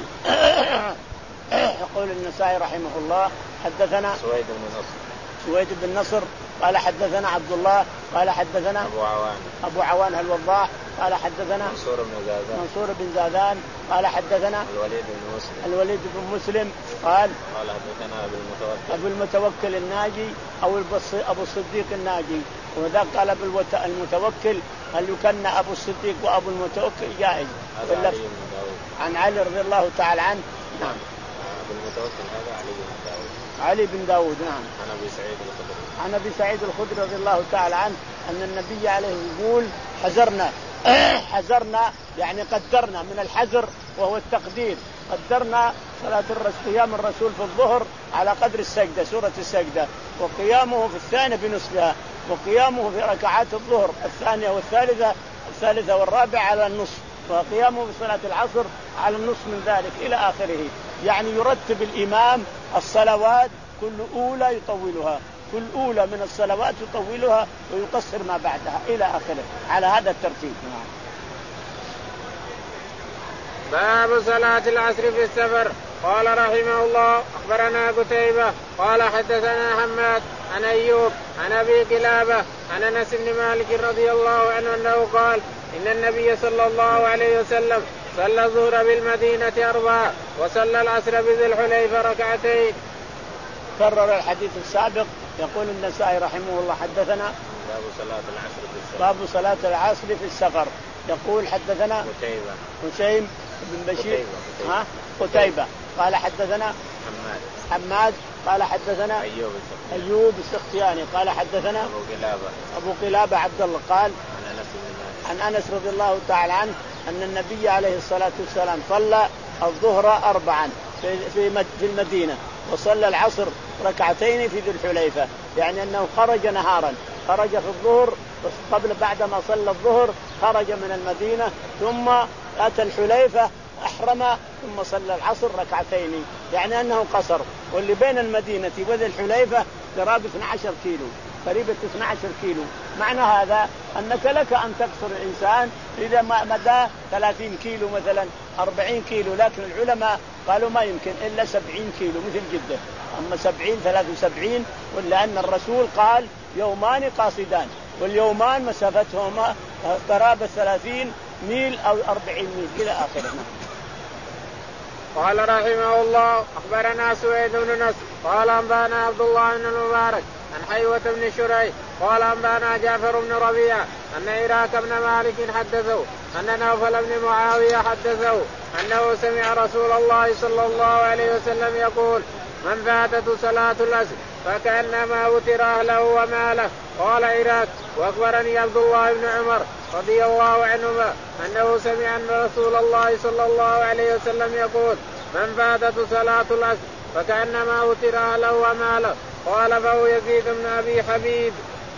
يقول النسائي رحمه الله حدثنا سويد بن نصر سويد بن نصر قال حدثنا عبد الله قال حدثنا أبو عوان أبو عوان الوضاح قال حدثنا منصور بن زادان منصور بن زادان قال حدثنا الوليد بن مسلم الوليد بن مسلم قال قال حدثنا أبو المتوكل أبو المتوكل الناجي أو أبو الصديق الناجي، وذاك قال أبو المتوكل هل يكن أبو الصديق وأبو المتوكل جائز عن علي رضي الله تعالى عنه. نعم. أبو المتوكل هذا علي بن داود علي بن داود. نعم. عن أبي سعيد الخدري عن أبي سعيد الخدري رضي الله تعالى عنه أن النبي عليه يقول حذرنا حذرنا يعني قدرنا من الحذر وهو التقدير، قدرنا صلاة الرسول قيام الرسول في الظهر على قدر السجدة سورة السجدة، وقيامه في الثانية بنصفها، وقيامه في ركعات الظهر الثانية والثالثة الثالثة والرابعة على النصف، وقيامه في صلاة العصر على النصف من ذلك إلى آخره. يعني يرتب الإمام الصلوات كل أولى يطولها، كل أولى من الصلوات يطولها ويقصر ما بعدها إلى آخره على هذا الترتيب. باب صلاة العصر في السفر. قال رحمه الله أخبرنا قتيبة قال حدثنا حماد عن أيوب عن أبي قلابة عن أنس بن مالك رضي الله عنه أنه قال إن النبي صلى الله عليه وسلم صلى الظهر بالمدينة أربعة وصلى العصر بذي الحليفة ركعتين. كرر الحديث السابق. يقول النسائي رحمه الله حدثنا باب صلاة العصر في السفر باب صلاة العصر في السفر. يقول حدثنا قتيبة هشيم بن بشير قتيبة. ها قتيبة قال حدثنا حماد حماد قال حدثنا أيوب أيوب السختياني قال حدثنا أبو قلابة أبو قلابة عبد الله قال عن أنس بن مالك عن أنس رضي الله تعالى عنه أن النبي عليه الصلاة والسلام صلى الظهر أربعا في في المدينة، وصلى العصر ركعتين في ذي الحليفة، يعني أنه خرج نهارا، خرج في الظهر قبل بعد ما صلى الظهر خرج من المدينة ثم أتى الحليفة أحرم ثم صلى العصر ركعتين، يعني أنه قصر. واللي بين المدينة وذي الحليفة قرابة اثني عشر كيلو، قريبة اثني عشر كيلو. معنى هذا أنك لك أن تقصر الإنسان إذا ما مدى ثلاثين كيلو مثلا أربعين كيلو، لكن العلماء قالوا ما يمكن إلا سبعين كيلو مثل جدة، أما سبعين ثلاث وسبعين، ولأن الرسول قال يومان قاصدان، واليومان مسافتهما قرابة ثلاثين ميل أو أربعين ميل إلى آخره. قال رحمه الله أخبرنا سويد بن نصر قال أنبانا عبد الله بن المبارك عن حيوة بن شريح قال أنبانا جعفر بن ربيعة أن إراك بن مالك حدثه أن نوفل بن معاوية حدثه أنه سمع رسول الله صلى الله عليه وسلم يقول من فاتته صلاة العصر فكأنما وتر أهله وماله. قال إراك وأخبرني عبد الله بن عمر رضي الله عنهما أنه سمع أن رسول الله صلى الله عليه وسلم يقول من فاتته صلاة العصر فكأنما وتر أهله وماله. قال فهو يزيد بن أبي حبيب.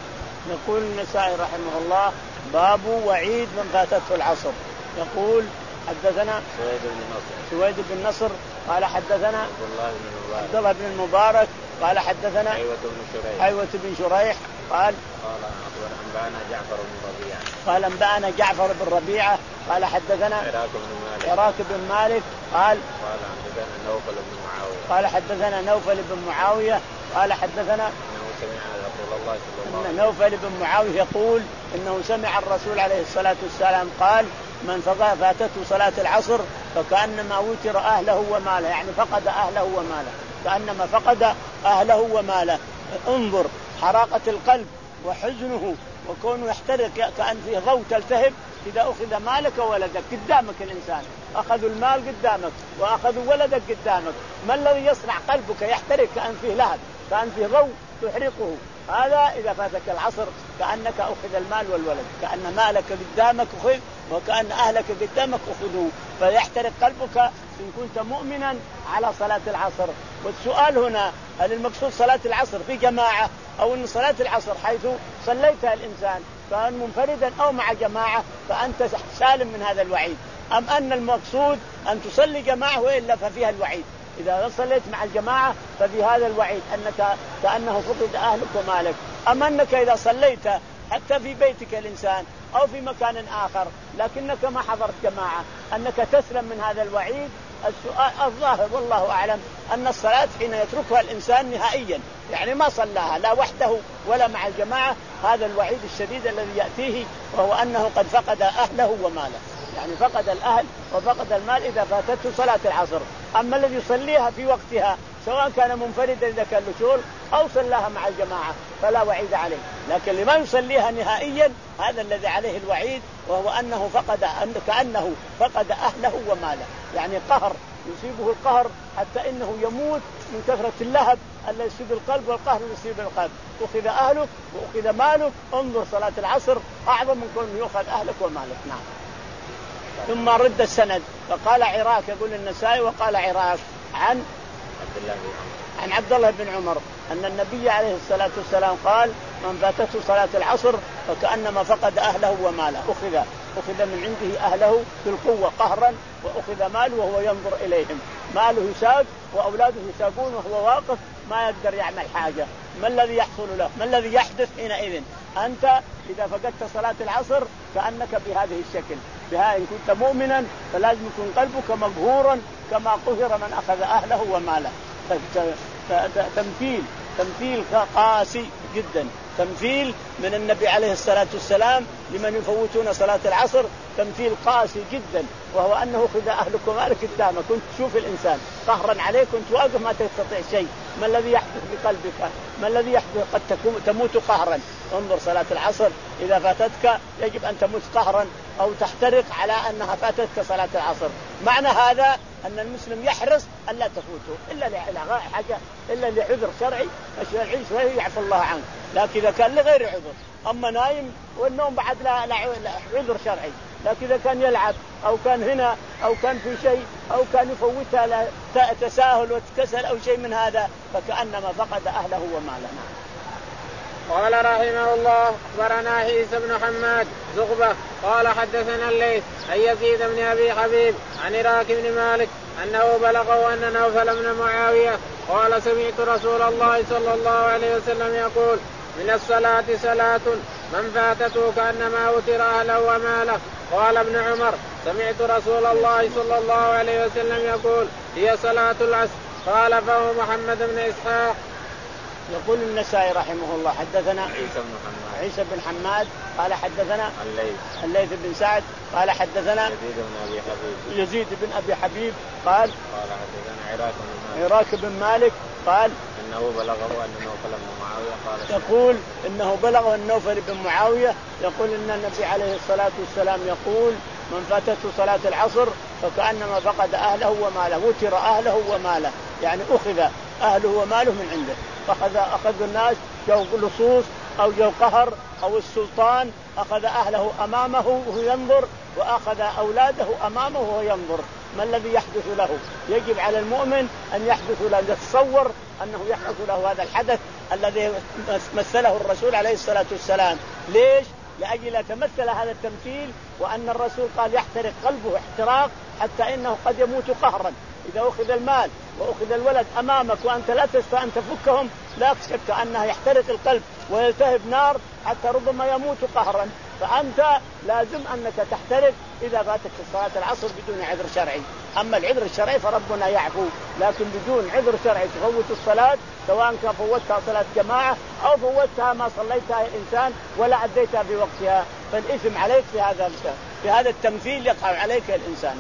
يقول النسائي رحمه الله باب وعيد من فاتته العصر. يقول حدثنا سويد بن نصر سويد بن نصر قال حدثنا عبد الله بن المبارك عبد الله بن المبارك قال حدثنا حيوة بن شريح حيوة بن شريح قال قال أنبأنا جعفر بن ربيعة قال أنبأنا جعفر بن ربيعة قال حدثنا عراك بن مالك عراك بن مالك قال قال حدثنا نوفل بن معاوية قال حدثنا نوفل بن معاوية قال حدثنا أنه سمع رسول الله صلى الله عليه أن نوفل بن معاوية يقول إنه سمع الرسول عليه الصلاة والسلام قال من فاتته صلاة العصر فكأنما وتر أهله وماله، يعني فقد أهله وماله، كأنما فقد أهله وماله. انظر حراقة القلب وحزنه وكونه يحترق كأن فيه ضوء تلتهب إذا أخذ مالك وولدك قدامك، الإنسان أخذوا المال قدامك وأخذوا ولدك قدامك، ما الذي يصنع قلبك يحترق كأن فيه لهب كأن فيه ضوء تحرقه؟ هذا إذا فاتك العصر كأنك أخذ المال والولد، كأن مالك قدامك أخذ وكأن أهلك قدامك أخذوا، فيحترق قلبك إن كنت مؤمنا على صلاة العصر. والسؤال هنا هل المقصود صلاة العصر في جماعة أو أن صلاة العصر حيث صليتها الإنسان كان منفردا أو مع جماعة فأنت سالم من هذا الوعيد، أم أن المقصود أن تصلي جماعة وإلا ففيها الوعيد؟ إذا صليت مع الجماعة ففي هذا الوعيد أنك كأنه فقد أهلك ومالك. أما أنك إذا صليت حتى في بيتك الإنسان أو في مكان آخر لكنك ما حضرت جماعة أنك تسلم من هذا الوعيد. السؤال الظاهر والله أعلم أن الصلاة حين يتركها الإنسان نهائيا، يعني ما صلاها لا وحده ولا مع الجماعة، هذا الوعيد الشديد الذي يأتيه وهو أنه قد فقد أهله وماله، يعني فقد الأهل وفقد المال إذا فاتته صلاة العصر. أما الذي يصليها في وقتها سواء كان منفردا إذا كان له شغل أو صلاها مع الجماعة فلا وعيد عليه، لكن لما يصليها نهائيا هذا الذي عليه الوعيد، وهو أنه فقد كأنه فقد أهله وماله، يعني قهر يصيبه القهر حتى إنه يموت من كثرة اللهب الذي يصيب القلب والقهر يصيب القلب. أخذ أهلك وأخذ مالك. انظر صلاة العصر أعظم من كون يأخذ أهلك ومالك. نعم. ثم رد السند فقال عراك، يقول النسائي وقال عراك عن عبد الله بن عمر عن عبد الله بن عمر أن النبي عليه الصلاة والسلام قال من فاتته صلاة العصر فكأنما فقد أهله وماله. أخذ أخذ من عنده أهله بالقوة قهرا وأخذ ماله وهو ينظر إليهم، ماله يساق وأولاده يساقون وهو واقف ما يقدر يعمل حاجة. ما الذي يحصل له؟ ما الذي يحدث حينئذ؟ أنت إذا فقدت صلاة العصر كأنك بهذه الشكل، بها إن كنت مؤمنا فلازم يكون قلبك مقهورا كما قهر من أخذ أهله وماله. تمثيل تمثيل قاسي جدا، تمثيل من النبي عليه الصلاة والسلام لمن يفوتون صلاة العصر، تمثيل قاسي جدا، وهو أنه خذ أهلك ومالك قدامك، كنت تشوف الإنسان قهرا عليك كنت واقف ما تستطيع شيء. ما الذي يحدث بقلبك؟ ما الذي يحدث؟ قد تموت قهرا. انظر صلاة العصر إذا فاتتك يجب أن تموت قهرا أو تحترق على أنها فاتتك صلاة العصر. معنى هذا أن المسلم يحرص ألا تفوته إلا لحاجة إلا لعذر شرعي العيش يعفو الله عنه. لكن إذا كان لغير عذر أما نايم والنوم بعد لا, لا عذر شرعي، لكن إذا كان يلعب أو كان هنا أو كان في شيء أو كان يفوتها تساهل وتكسل أو شيء من هذا فكأنما فقد أهله وماله. قال رحمه الله أخبرنا عيسى بن حماد زغبة قال حدثنا الليث عن يزيد بن أبي حبيب عن عراك بن مالك أنه بلغه أن نوفل بن معاوية قال سمعت رسول الله صلى الله عليه وسلم يقول من الصلاة صلاة من فاتته كأنما أوتر أهله وماله. قال ابن عمر سمعت رسول الله صلى الله عليه وسلم يقول هي صلاة العصر. قال فهو محمد بن إسحاق. يقول النسائي رحمه الله حدثنا عيسى بن حماد عيسى بن حماد قال حدثنا الليث الليث بن سعد قال حدثنا يزيد بن أبي حبيب يزيد بن أبي حبيب قال قال حدثنا عراك بن مالك عراك بن مالك قال إنه بلغه أن نوفل بن معاوية قال يقول إنه بلغه النوفل بن معاوية يقول إن النبي عليه الصلاة والسلام يقول من فاتته صلاة العصر فكأنما فقد أهله وماله وتر أهله وماله، يعني أخذ أهله وماله من عنده. أخذ أخذ الناس جو لصوص أو جو قهر أو السلطان أخذ أهله أمامه وهو ينظر وأخذ أولاده أمامه وهو ينظر. ما الذي يحدث له؟ يجب على المؤمن أن يحدث له، يتصور أنه يحدث له هذا الحدث الذي مثله الرسول عليه الصلاة والسلام. ليش؟ لأجل يتمثل هذا التمثيل، وأن الرسول قال يحترق قلبه احتراق حتى إنه قد يموت قهرا. إذا أخذ المال وأخذ الولد أمامك وأنت لا تستطيع أن تفكهم لا شك أنه يحترق القلب ويلتهب نار حتى ربما يموت قهرا. فأنت لازم أنك تحترق إذا فاتك صلاة العصر بدون عذر شرعي. أما العذر الشرعي فربنا يعفو، لكن بدون عذر شرعي تفوت الصلاة سواء كان فوتها صلاة جماعة أو فوتها ما صليتها الإنسان ولا أديتها بوقتها فالإثم عليك في هذا في هذا التمثيل يقع عليك الإنسان.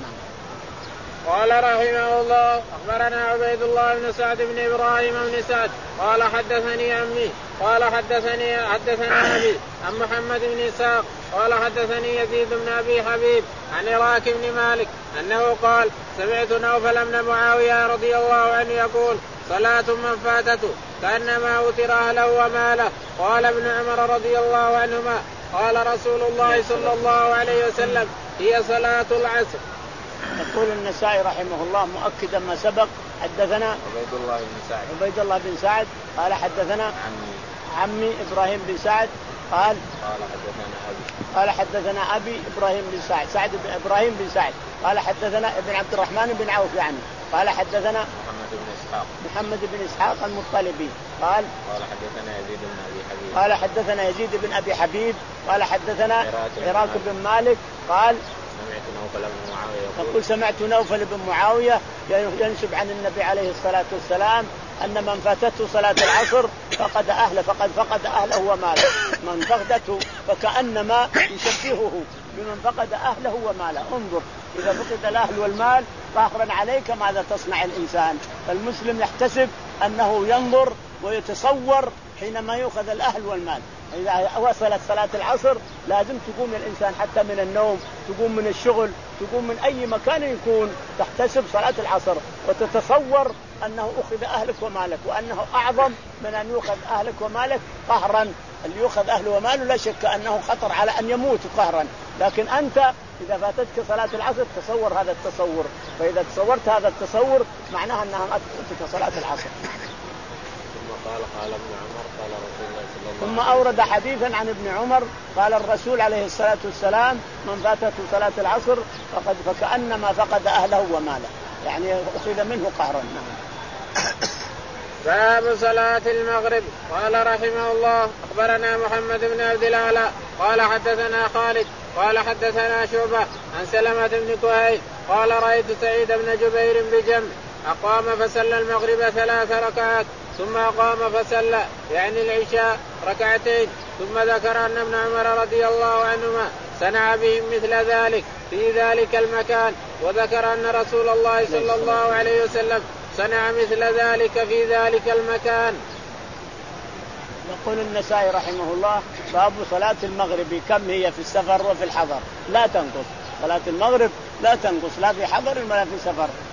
قال رحمه الله أخبرنا عبيد الله بن سعد بن إبراهيم بن سعد قال حدثني عمي قال حدثني حدثنا أبي عن محمد بن إسحاق قال حدثني يزيد بن أبي حبيب عن عراك بن مالك أنه قال سمعت نوفل بن معاوية رضي الله عنه يقول صلاة من فاتته كأنما أوتر أهله وماله. قال ابن عمر رضي الله عنهما قال رسول الله صلى الله عليه وسلم هي صلاة العصر. يقول النسائي رحمه الله مؤكدا ما سبق حدثنا عبيد الله بن سعد عبيد الله بن سعد قال حدثنا عمي عمي إبراهيم بن سعد قال قال حدثنا أبي قال حدثنا أبي إبراهيم بن سعد سعد بن إبراهيم بن سعد قال حدثنا ابن عبد الرحمن بن عوف يعني قال حدثنا محمد بن إسحاق محمد بن إسحاق المطلبي قال قال حدثنا يزيد بن أبي حبيب قال حدثنا يزيد بن أبي حبيب قال حدثنا عراك بن مالك قال سمعت نوفل بن معاوية يقول سمعت نوفل بن معاوية ينسب عن النبي عليه الصلاة والسلام أن من فاتته صلاة العصر فقد أهله فقد فقد أهله وماله. من فقدته فكأنما يشبهه بمن فقد أهله وماله. انظر إذا فقد الأهل والمال فأخرا عليك ماذا تصنع الإنسان. فالمسلم يحتسب أنه ينظر ويتصور حينما يأخذ الأهل والمال. إذا وصلت صلاة العصر لازم تقوم الإنسان حتى من النوم، تقوم من الشغل، تقوم من أي مكان يكون، تحتسب صلاة العصر وتتصور أنه أخذ أهلك ومالك وأنه أعظم من أن يأخذ أهلك ومالك قهرا. اللي يأخذ أهله وماله لا شك أنه خطر على أن يموت قهرا، لكن أنت إذا فاتتك صلاة العصر تصور هذا التصور، فإذا تصورت هذا التصور معناها أنها ما تفوتك صلاة العصر. قال قال ابن عمر قال رسول الله صلى الله عليه ثم أورد حديثا عن ابن عمر قال الرسول عليه الصلاة والسلام من فاتته صلاة العصر فقد فكأنما فقد أهله وماله، يعني أخذ منه قهرا. باب صلاة المغرب. قال رحمه الله أخبرنا محمد بن عبد الأعلى قال حدثنا خالد قال حدثنا شعبة عن سلمة بن كهيل قال رأيت سعيد بن جبير بجنب أقام فصلى المغرب ثلاث ركعات ثم أقام فصلى يعني العشاء ركعتين، ثم ذكر أن ابن عمر رضي الله عنهما صنع بهم مثل ذلك في ذلك المكان، وذكر أن رسول الله صلى الله عليه وسلم صنع مثل ذلك في ذلك المكان. يقول النسائي رحمه الله باب صلاة المغرب كم هي في السفر وفي الحضر لا تنقص. صلاة المغرب لا تنقص لا في حضر ولا في سفر،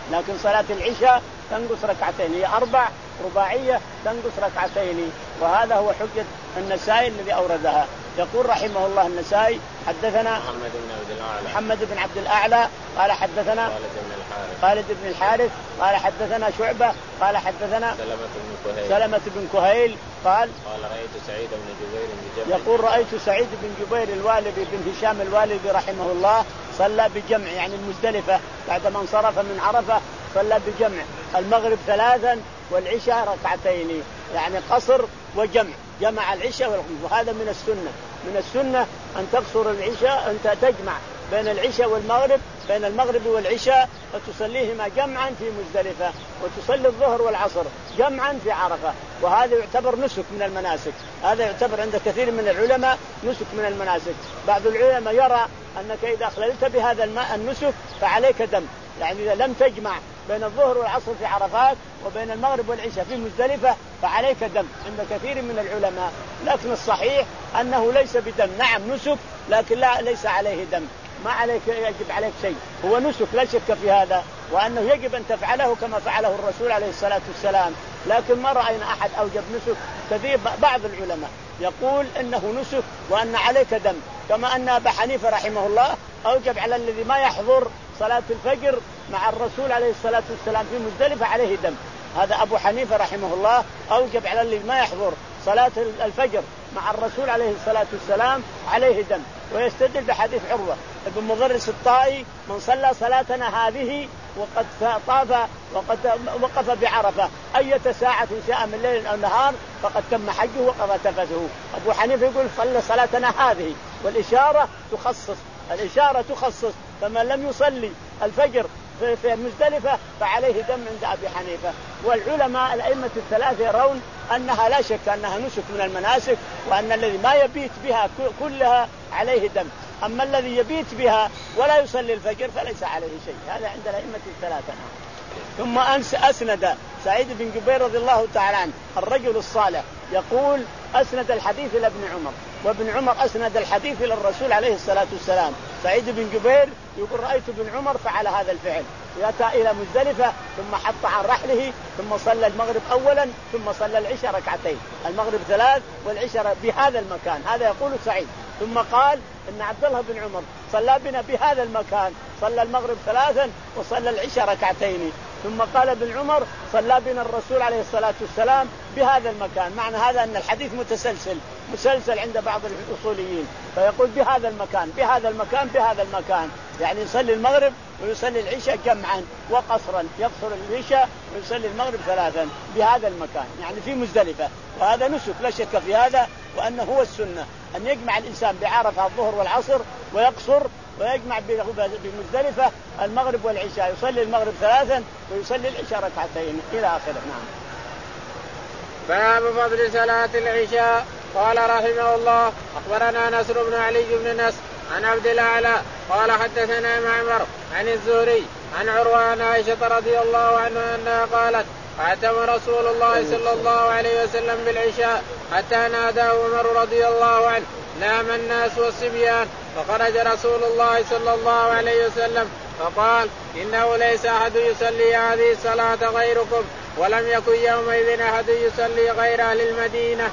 لكن صلاة العشاء تنقص ركعتين، هي أربع رباعية تنقص ركعتين. وهذا هو حجة النسائي الذي أوردها. يقول رحمه الله النسائي حدثنا محمد بن عبد الأعلى محمد بن عبد الأعلى قال حدثنا خالد بن الحارث خالد بن الحارث قال حدثنا شعبة قال حدثنا سلمة بن كهيل سلمة بن كهيل قال قال رأيت سعيد بن جبير بجمع يقول رأيت سعيد بن جبير الوالبي بن هشام الوالبي رحمه الله صلى بجمع، يعني المزدلفة بعد ما انصرف من عرفة صلى بجمع المغرب ثلاثا والعشاء ركعتين، يعني قصر وجمع، جمع العشاء والغروب. وهذا من السنة، من السنة أن تقصر العشاء، أنت تجمع بين العشاء والمغرب، بين المغرب والعشاء، وتصليهما جمعا في مزدلفة، وتصلي الظهر والعصر جمعا في عرفة. وهذا يعتبر نسك من المناسك، هذا يعتبر عند كثير من العلماء نسك من المناسك. بعض العلماء يرى أنك إذا أخللت بهذا الماء النسك فعليك دم، يعني إذا لم تجمع بين الظهر والعصر في عرفات وبين المغرب والعشاء في مزدلفة فعليك دم عند كثير من العلماء. لكن الصحيح أنه ليس بدم، نعم نسك لكن لا ليس عليه دم، ما عليك يجب عليك شيء، هو نسك لا شك في هذا، وأنه يجب أن تفعله كما فعله الرسول عليه الصلاة والسلام. لكن ما رأينا أحد أوجب نسك. كثير بعض العلماء يقول إنه نسك وأن عليك دم، كما أن أبا حنيفة رحمه الله أوجب على الذي ما يحضر صلاة الفجر مع الرسول عليه الصلاة والسلام في مزدلفة عليه دم. هذا أبو حنيفة رحمه الله أوجب على الذي ما يحضر صلاة الفجر مع الرسول عليه الصلاة والسلام عليه دم. ويستدل بحديث عروة ابن مضرس الطائي من صلى صلاتنا هذه وقد طاف وقد وقف بعرفة أية ساعة شاء من ليل أو نهار فقد تم حجه وقضى تفثه. أبو حنيفة يقول صلى صلاتنا هذه، والإشارة تخصص، الإشارة تخصص، فمن لم يصلي الفجر في مزدلفة فعليه دم عند أبي حنيفة. والعلماء الأئمة الثلاثة يرون أنها لا شك أنها نسك من المناسك، وأن الذي ما يبيت بها كلها عليه دم، أما الذي يبيت بها ولا يصلي الفجر فليس عليه شيء. هذا عند الأئمة الثلاثة. ثم أسند سعيد بن جبير رضي الله تعالى عنه الرجل الصالح يقول أسند الحديث إلى ابن عمر، وابن عمر أسند الحديث إلى الرسول عليه الصلاة والسلام. سعيد بن جبير يقول رأيت ابن عمر فعل هذا الفعل، يأتى إلى مزدلفة ثم حط عن رحله ثم صلى المغرب أولا ثم صلى العشاء ركعتين، المغرب ثلاث والعشاء بهذا المكان. هذا يقول سعيد. ثم قال إن عبد الله بن عمر صلى بنا بهذا المكان، صلى المغرب ثلاثا وصلى العشاء ركعتين. ثم قال ابن عمر صلى بنا الرسول عليه الصلاة والسلام بهذا المكان. معنى هذا أن الحديث متسلسل مسلسل عند بعض الأصوليين، فيقول بهذا المكان بهذا المكان بهذا المكان، يعني يصلي المغرب ويصلي العشاء جمعا وقصرا، يقصر العشاء ويصلي المغرب ثلاثا بهذا المكان، يعني في مزدلفة. وهذا نسك لا شك في هذا، وأنه هو السنة أن يجمع الإنسان بعرفة الظهر والعصر ويقصر، ويجمع بمزدلفة المغرب والعشاء، يصلي المغرب ثلاثا ويصلي العشاء ركعتين إلى آخره. نعم. باب فضل صلاة العشاء. قال رحمه الله أخبرنا نصر بن علي بن نصر عن عبد الأعلى قال حدثنا معمر عن الزهري عن عروة عن عائشة رضي الله عنها أنها قالت أعتم رسول الله صلى الله عليه وسلم بالعشاء حتى ناداه عمر رضي الله عنه نام الناس والصبيان، فخرج رسول الله صلى الله عليه وسلم فقال إنه ليس أحد يصلي هذه الصلاة غيركم، ولم يكن يومئذ أحد يصلي غير أهل المدينة.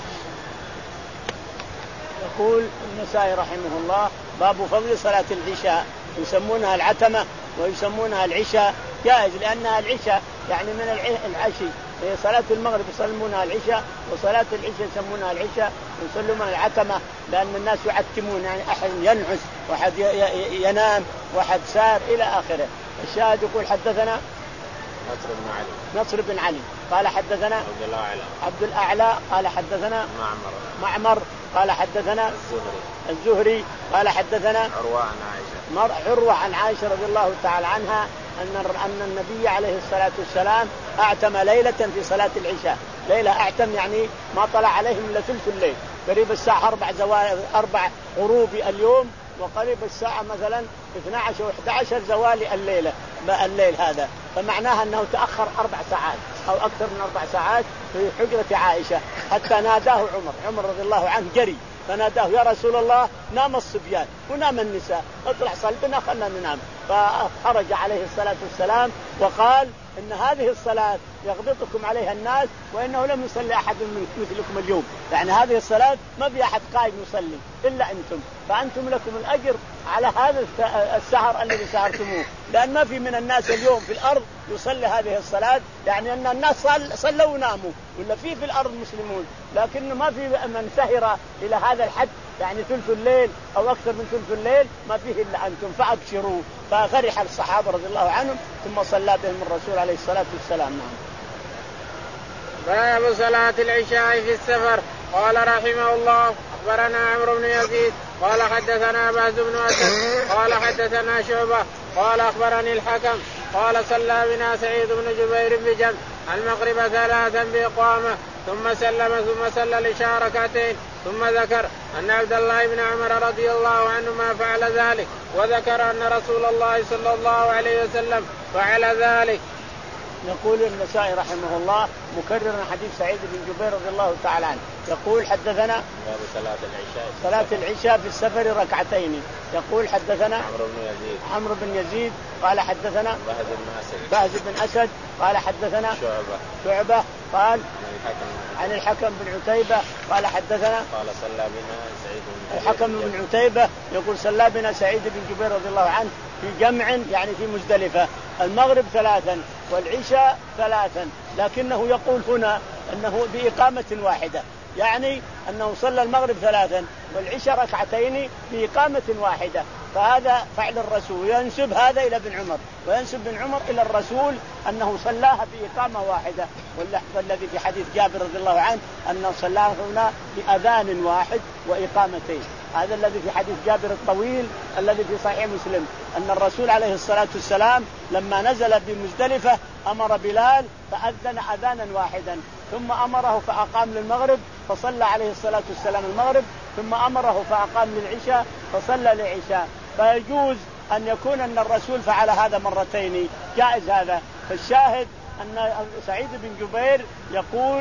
يقول النسائي رحمه الله باب فضل صلاة العشاء، يسمونها العتمة ويسمونها العشاء، جائز لأنها العشاء يعني من العشي. صلاة المغرب يسمونها العشاء، وصلاة العشاء يسمونها العشاء، ويسمونها العتمة لأن الناس يعتمون، يعني أحد ينعس واحد ينام واحد سار إلى آخره. الشاهد يقول حدثنا نصر بن علي نصر بن علي قال حدثنا عبد الأعلى عبد الأعلى قال حدثنا معمر معمر قال حدثنا الزهري الزهري قال حدثنا عروة عن عائشة عروة عن عائشة رضي الله تعالى عنها أن أن النبي عليه الصلاة والسلام أعتم ليلة في صلاة العشاء. ليلة أعتم يعني ما طلع عليهم إلا ثلث الليل، قريب الساعة أربع زوال أربع غروب اليوم، وقريب الساعة مثلا اثني عشر وإحدى عشر زوال الليلة الليل هذا، فمعناها أنه تأخر أربع ساعات أو أكثر من أربع ساعات في حجرة عائشة حتى ناداه عمر عمر رضي الله عنه جري فناداه يا رسول الله نام الصبيان ونام النساء، اطلع صل بنا خلنا ننام. فخرج عليه الصلاة والسلام وقال إن هذه الصلاة يغبطكم عليها الناس وإنه لم يصلي أحد من مثلكم اليوم، يعني هذه الصلاة ما في أحد قائم يصلي إلا أنتم، فأنتم لكم الأجر على هذا السهر الذي سهرتموه، لأن ما في من الناس اليوم في الأرض يصلي هذه الصلاة، يعني أن الناس صلوا وناموا ولا في في الأرض مسلمون، لكن ما في من سهر إلى هذا الحد، يعني ثلث الليل أو أكثر من ثلث الليل ما فيه إلا أنتم، فأبشروا. ففرح الصحابة رضي الله عنهم ثم صلى بهم الرسول عليه الصلاة والسلام. نعم. باب صلاة العشاء في السفر. قال رحمه الله أخبرنا عمرو بن يزيد قال حدثنا بهز بن أسد قال حدثنا شعبة قال أخبرني الحكم قال صلى بنا سعيد بن جبير بجمع المغرب ثلاثا بإقامة ثم سلم ثم صلى العشاء ركعتين، ثم ذكر أن عبد الله بن عمر رضي الله عنهما فعل ذلك، وذكر أن رسول الله صلى الله عليه وسلم فعل ذلك. يقول النسائي رحمه الله مكررا حديث سعيد بن جبير رضي الله تعالى عنه، يقول حدثنا باب صلاة العشاء صلاة العشاء في السفر ركعتين. يقول حدثنا عمرو بن يزيد عمرو بن يزيد قال حدثنا بهز بن أسد بهز بن أسد قال حدثنا شعبة شعبة قال عن الحكم عن الحكم بن عتيبة قال حدثنا قال صلى بنا سعيد بن الحكم بن عتيبة يقول صلى بنا سعيد بن جبير رضي الله عنه في جمع، يعني في مزدلفة، المغرب ثلاثا والعشاء ثلاثا، لكنه يقول هنا أنه بإقامة واحدة، يعني أنه صلى المغرب ثلاثا والعشاء ركعتين بإقامة واحدة، فهذا فعل الرسول. ينسب هذا إلى ابن عمر وينسب ابن عمر إلى الرسول أنه صلاها بإقامة واحدة، والذي في حديث جابر رضي الله عنه أنه صلاها هنا بأذان واحد وإقامتين. هذا الذي في حديث جابر الطويل الذي في صحيح مسلم أن الرسول عليه الصلاة والسلام لما نزل بمزدلفة أمر بلال فأذن أذانا واحدا، ثم أمره فأقام للمغرب فصلى عليه الصلاة والسلام المغرب، ثم أمره فأقام للعشاء فصلى العشاء. فيجوز أن يكون أن الرسول فعل هذا مرتين، جائز هذا. فالشاهد أن سعيد بن جبير يقول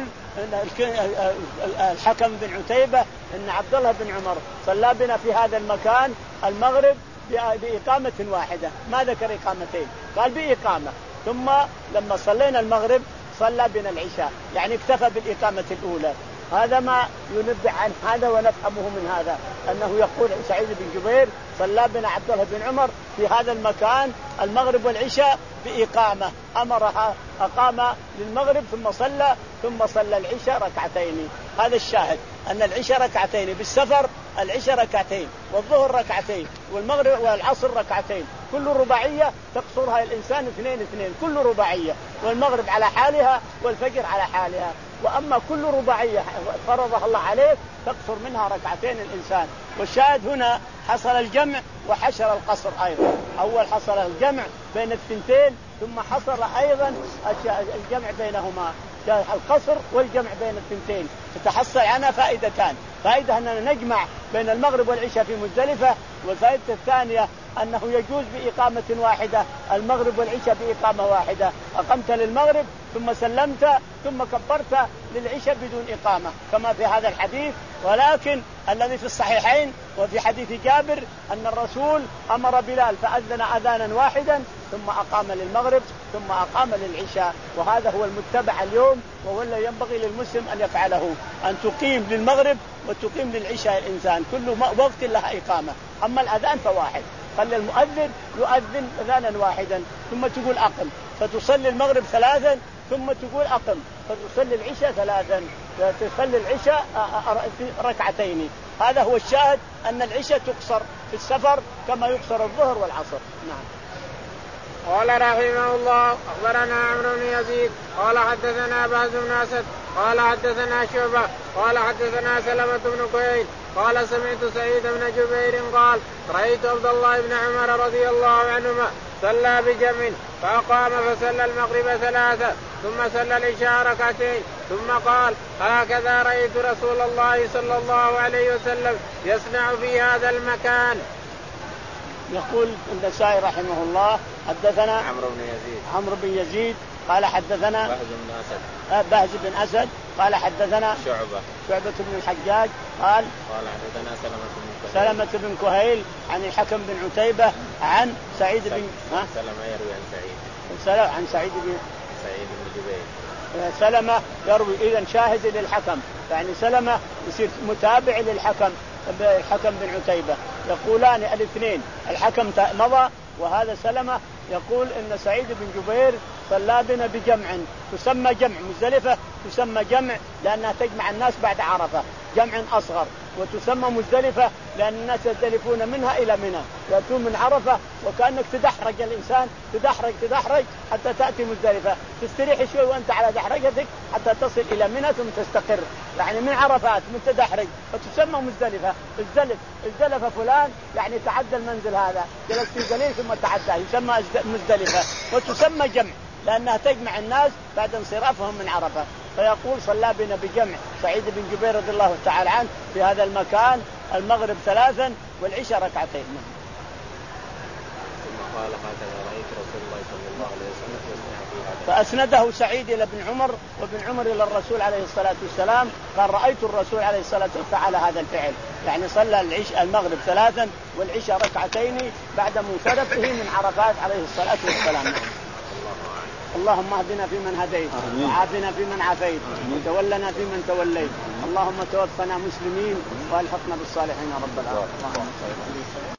الحكم بن عتيبة أن عبد الله بن عمر صلى بنا في هذا المكان المغرب بإقامة واحدة، ما ذكر إقامتين، قال بإقامة، ثم لما صلينا المغرب صلى بنا العشاء، يعني اكتفى بالإقامة الأولى. هذا ما ينبه عن هذا ونفهمه من هذا، أنه يقول سعيد بن جبير صلى بنا عبد الله بن عمر في هذا المكان المغرب والعشاء بإقامة، أمرها أقام للمغرب ثم صلى ثم صلى العشاء ركعتين. هذا الشاهد أن العشاء ركعتين، بالسفر العشاء ركعتين والظهر ركعتين والمغرب والعصر ركعتين، كل رباعية تقصرها الإنسان اثنين اثنين، كل رباعية، والمغرب على حالها والفجر على حالها. وأما كل رباعية فرضها الله عليك تقصر منها ركعتين الإنسان. والشاهد هنا حصل الجمع وحشر القصر أيضا، أول حصل الجمع بين الثنتين ثم حصل أيضا الجمع بينهما، القصر والجمع بين الثنتين، تتحصل عنها فائدتان: فائدة أننا نجمع بين المغرب والعشاء في مزدلفة، والفائدة الثانية أنه يجوز بإقامة واحدة المغرب والعشاء بإقامة واحدة، أقمت للمغرب ثم سلمت ثم كبرت للعشاء بدون إقامة كما في هذا الحديث. ولكن الذي في الصحيحين وفي حديث جابر أن الرسول أمر بلال فأذن أذانا واحدا ثم أقام للمغرب ثم أقام للعشاء، وهذا هو المتبع اليوم وهو الذي ينبغي للمسلم أن يفعله، أن تقيم للمغرب وتقيم للعشاء الإنسان، كل وقت لها إقامة. أما الأذان فواحد، خلي المؤذن يؤذن أذانا واحدا ثم تقول أقم، فتصلي المغرب ثلاثا ثم تقول أقم، فتصلي العشاء ثلاثا، تصلي العشاء ركعتين. هذا هو الشاهد، أن العشاء تقصر في السفر كما يقصر الظهر والعصر. نعم. قال رحمه الله أخبرنا عمرو بن يزيد قال حدثنا بهز بن أسد قال حدثنا شعبة قال حدثنا سلمة بن كهيل قال سمعت سعيد بن جبير قال رأيت عبد الله بن عمر رضي الله عنهما صلى بجمع فأقام فصلى المغرب ثلاثة ثم صلى العشاء ركعتين ثم قال هكذا رأيت رسول الله صلى الله عليه وسلم يصنع في هذا المكان. يقول النسائي رحمه الله حدثنا عمرو بن يزيد عمرو بن يزيد قال حدثنا بهز بن أسد بهز بن أسد قال حدثنا شعبة شعبة بن الحجاج قال قال حدثنا سلمة بن كهيل سلمة بن كهيل عن الحكم بن عتيبة عن سعيد بن ها سلمة يروي عن سعيد سلمة عن سعيد بن سعيد بن جبير سلمة يروي إذن شاهد للحكم، يعني سلمة يصير متابع للحكم الحكم بن عتيبة، يقولان الاثنين الحكم مضى وهذا سلمة يقول إن سعيد بن جبير صلى بنا بجمع تسمى جمع مزدلفة، تسمى جمع لأنها تجمع الناس بعد عرفة، جمع أصغر، وتسمى مزدلفة لأن الناس يزدلفون منها إلى منى، يأتون من عرفة وكأنك تدحرج الإنسان تدحرج تدحرج حتى تأتي مزدلفة، تستريح شوي وأنت على دحرجتك حتى تصل إلى منى ثم تستقر، يعني من عرفات من تدحرج فتسمى مزدلفة. ازدلف ازدلف فلان يعني تعدى المنزل هذا، جلس في قليل ثم تعدى، يسمى مزدلفة، وتسمى جمع لأنها تجمع الناس بعد انصرافهم من عرفة. فيقول صلى بنا بجمع سعيد بن جبير رضي الله تعالى عنه في هذا المكان المغرب ثلاثا والعشاء ركعتين. ثم قال هكذا رأيت رسول الله صلى الله عليه وسلم يصنع في هذا. فأسنده سعيد إلى ابن عمر وابن عمر إلى الرسول عليه الصلاة والسلام قال رأيت الرسول عليه الصلاة والسلام فعل هذا الفعل، يعني صلى العشاء المغرب ثلاثا والعشاء ركعتين بعد منصرفه من عرفات عليه الصلاة والسلام. اللهم اهدنا فيمن هديت وعافنا فيمن عافيت وتولنا فيمن توليت، اللهم توفنا مسلمين والحقنا بالصالحين رب العالمين.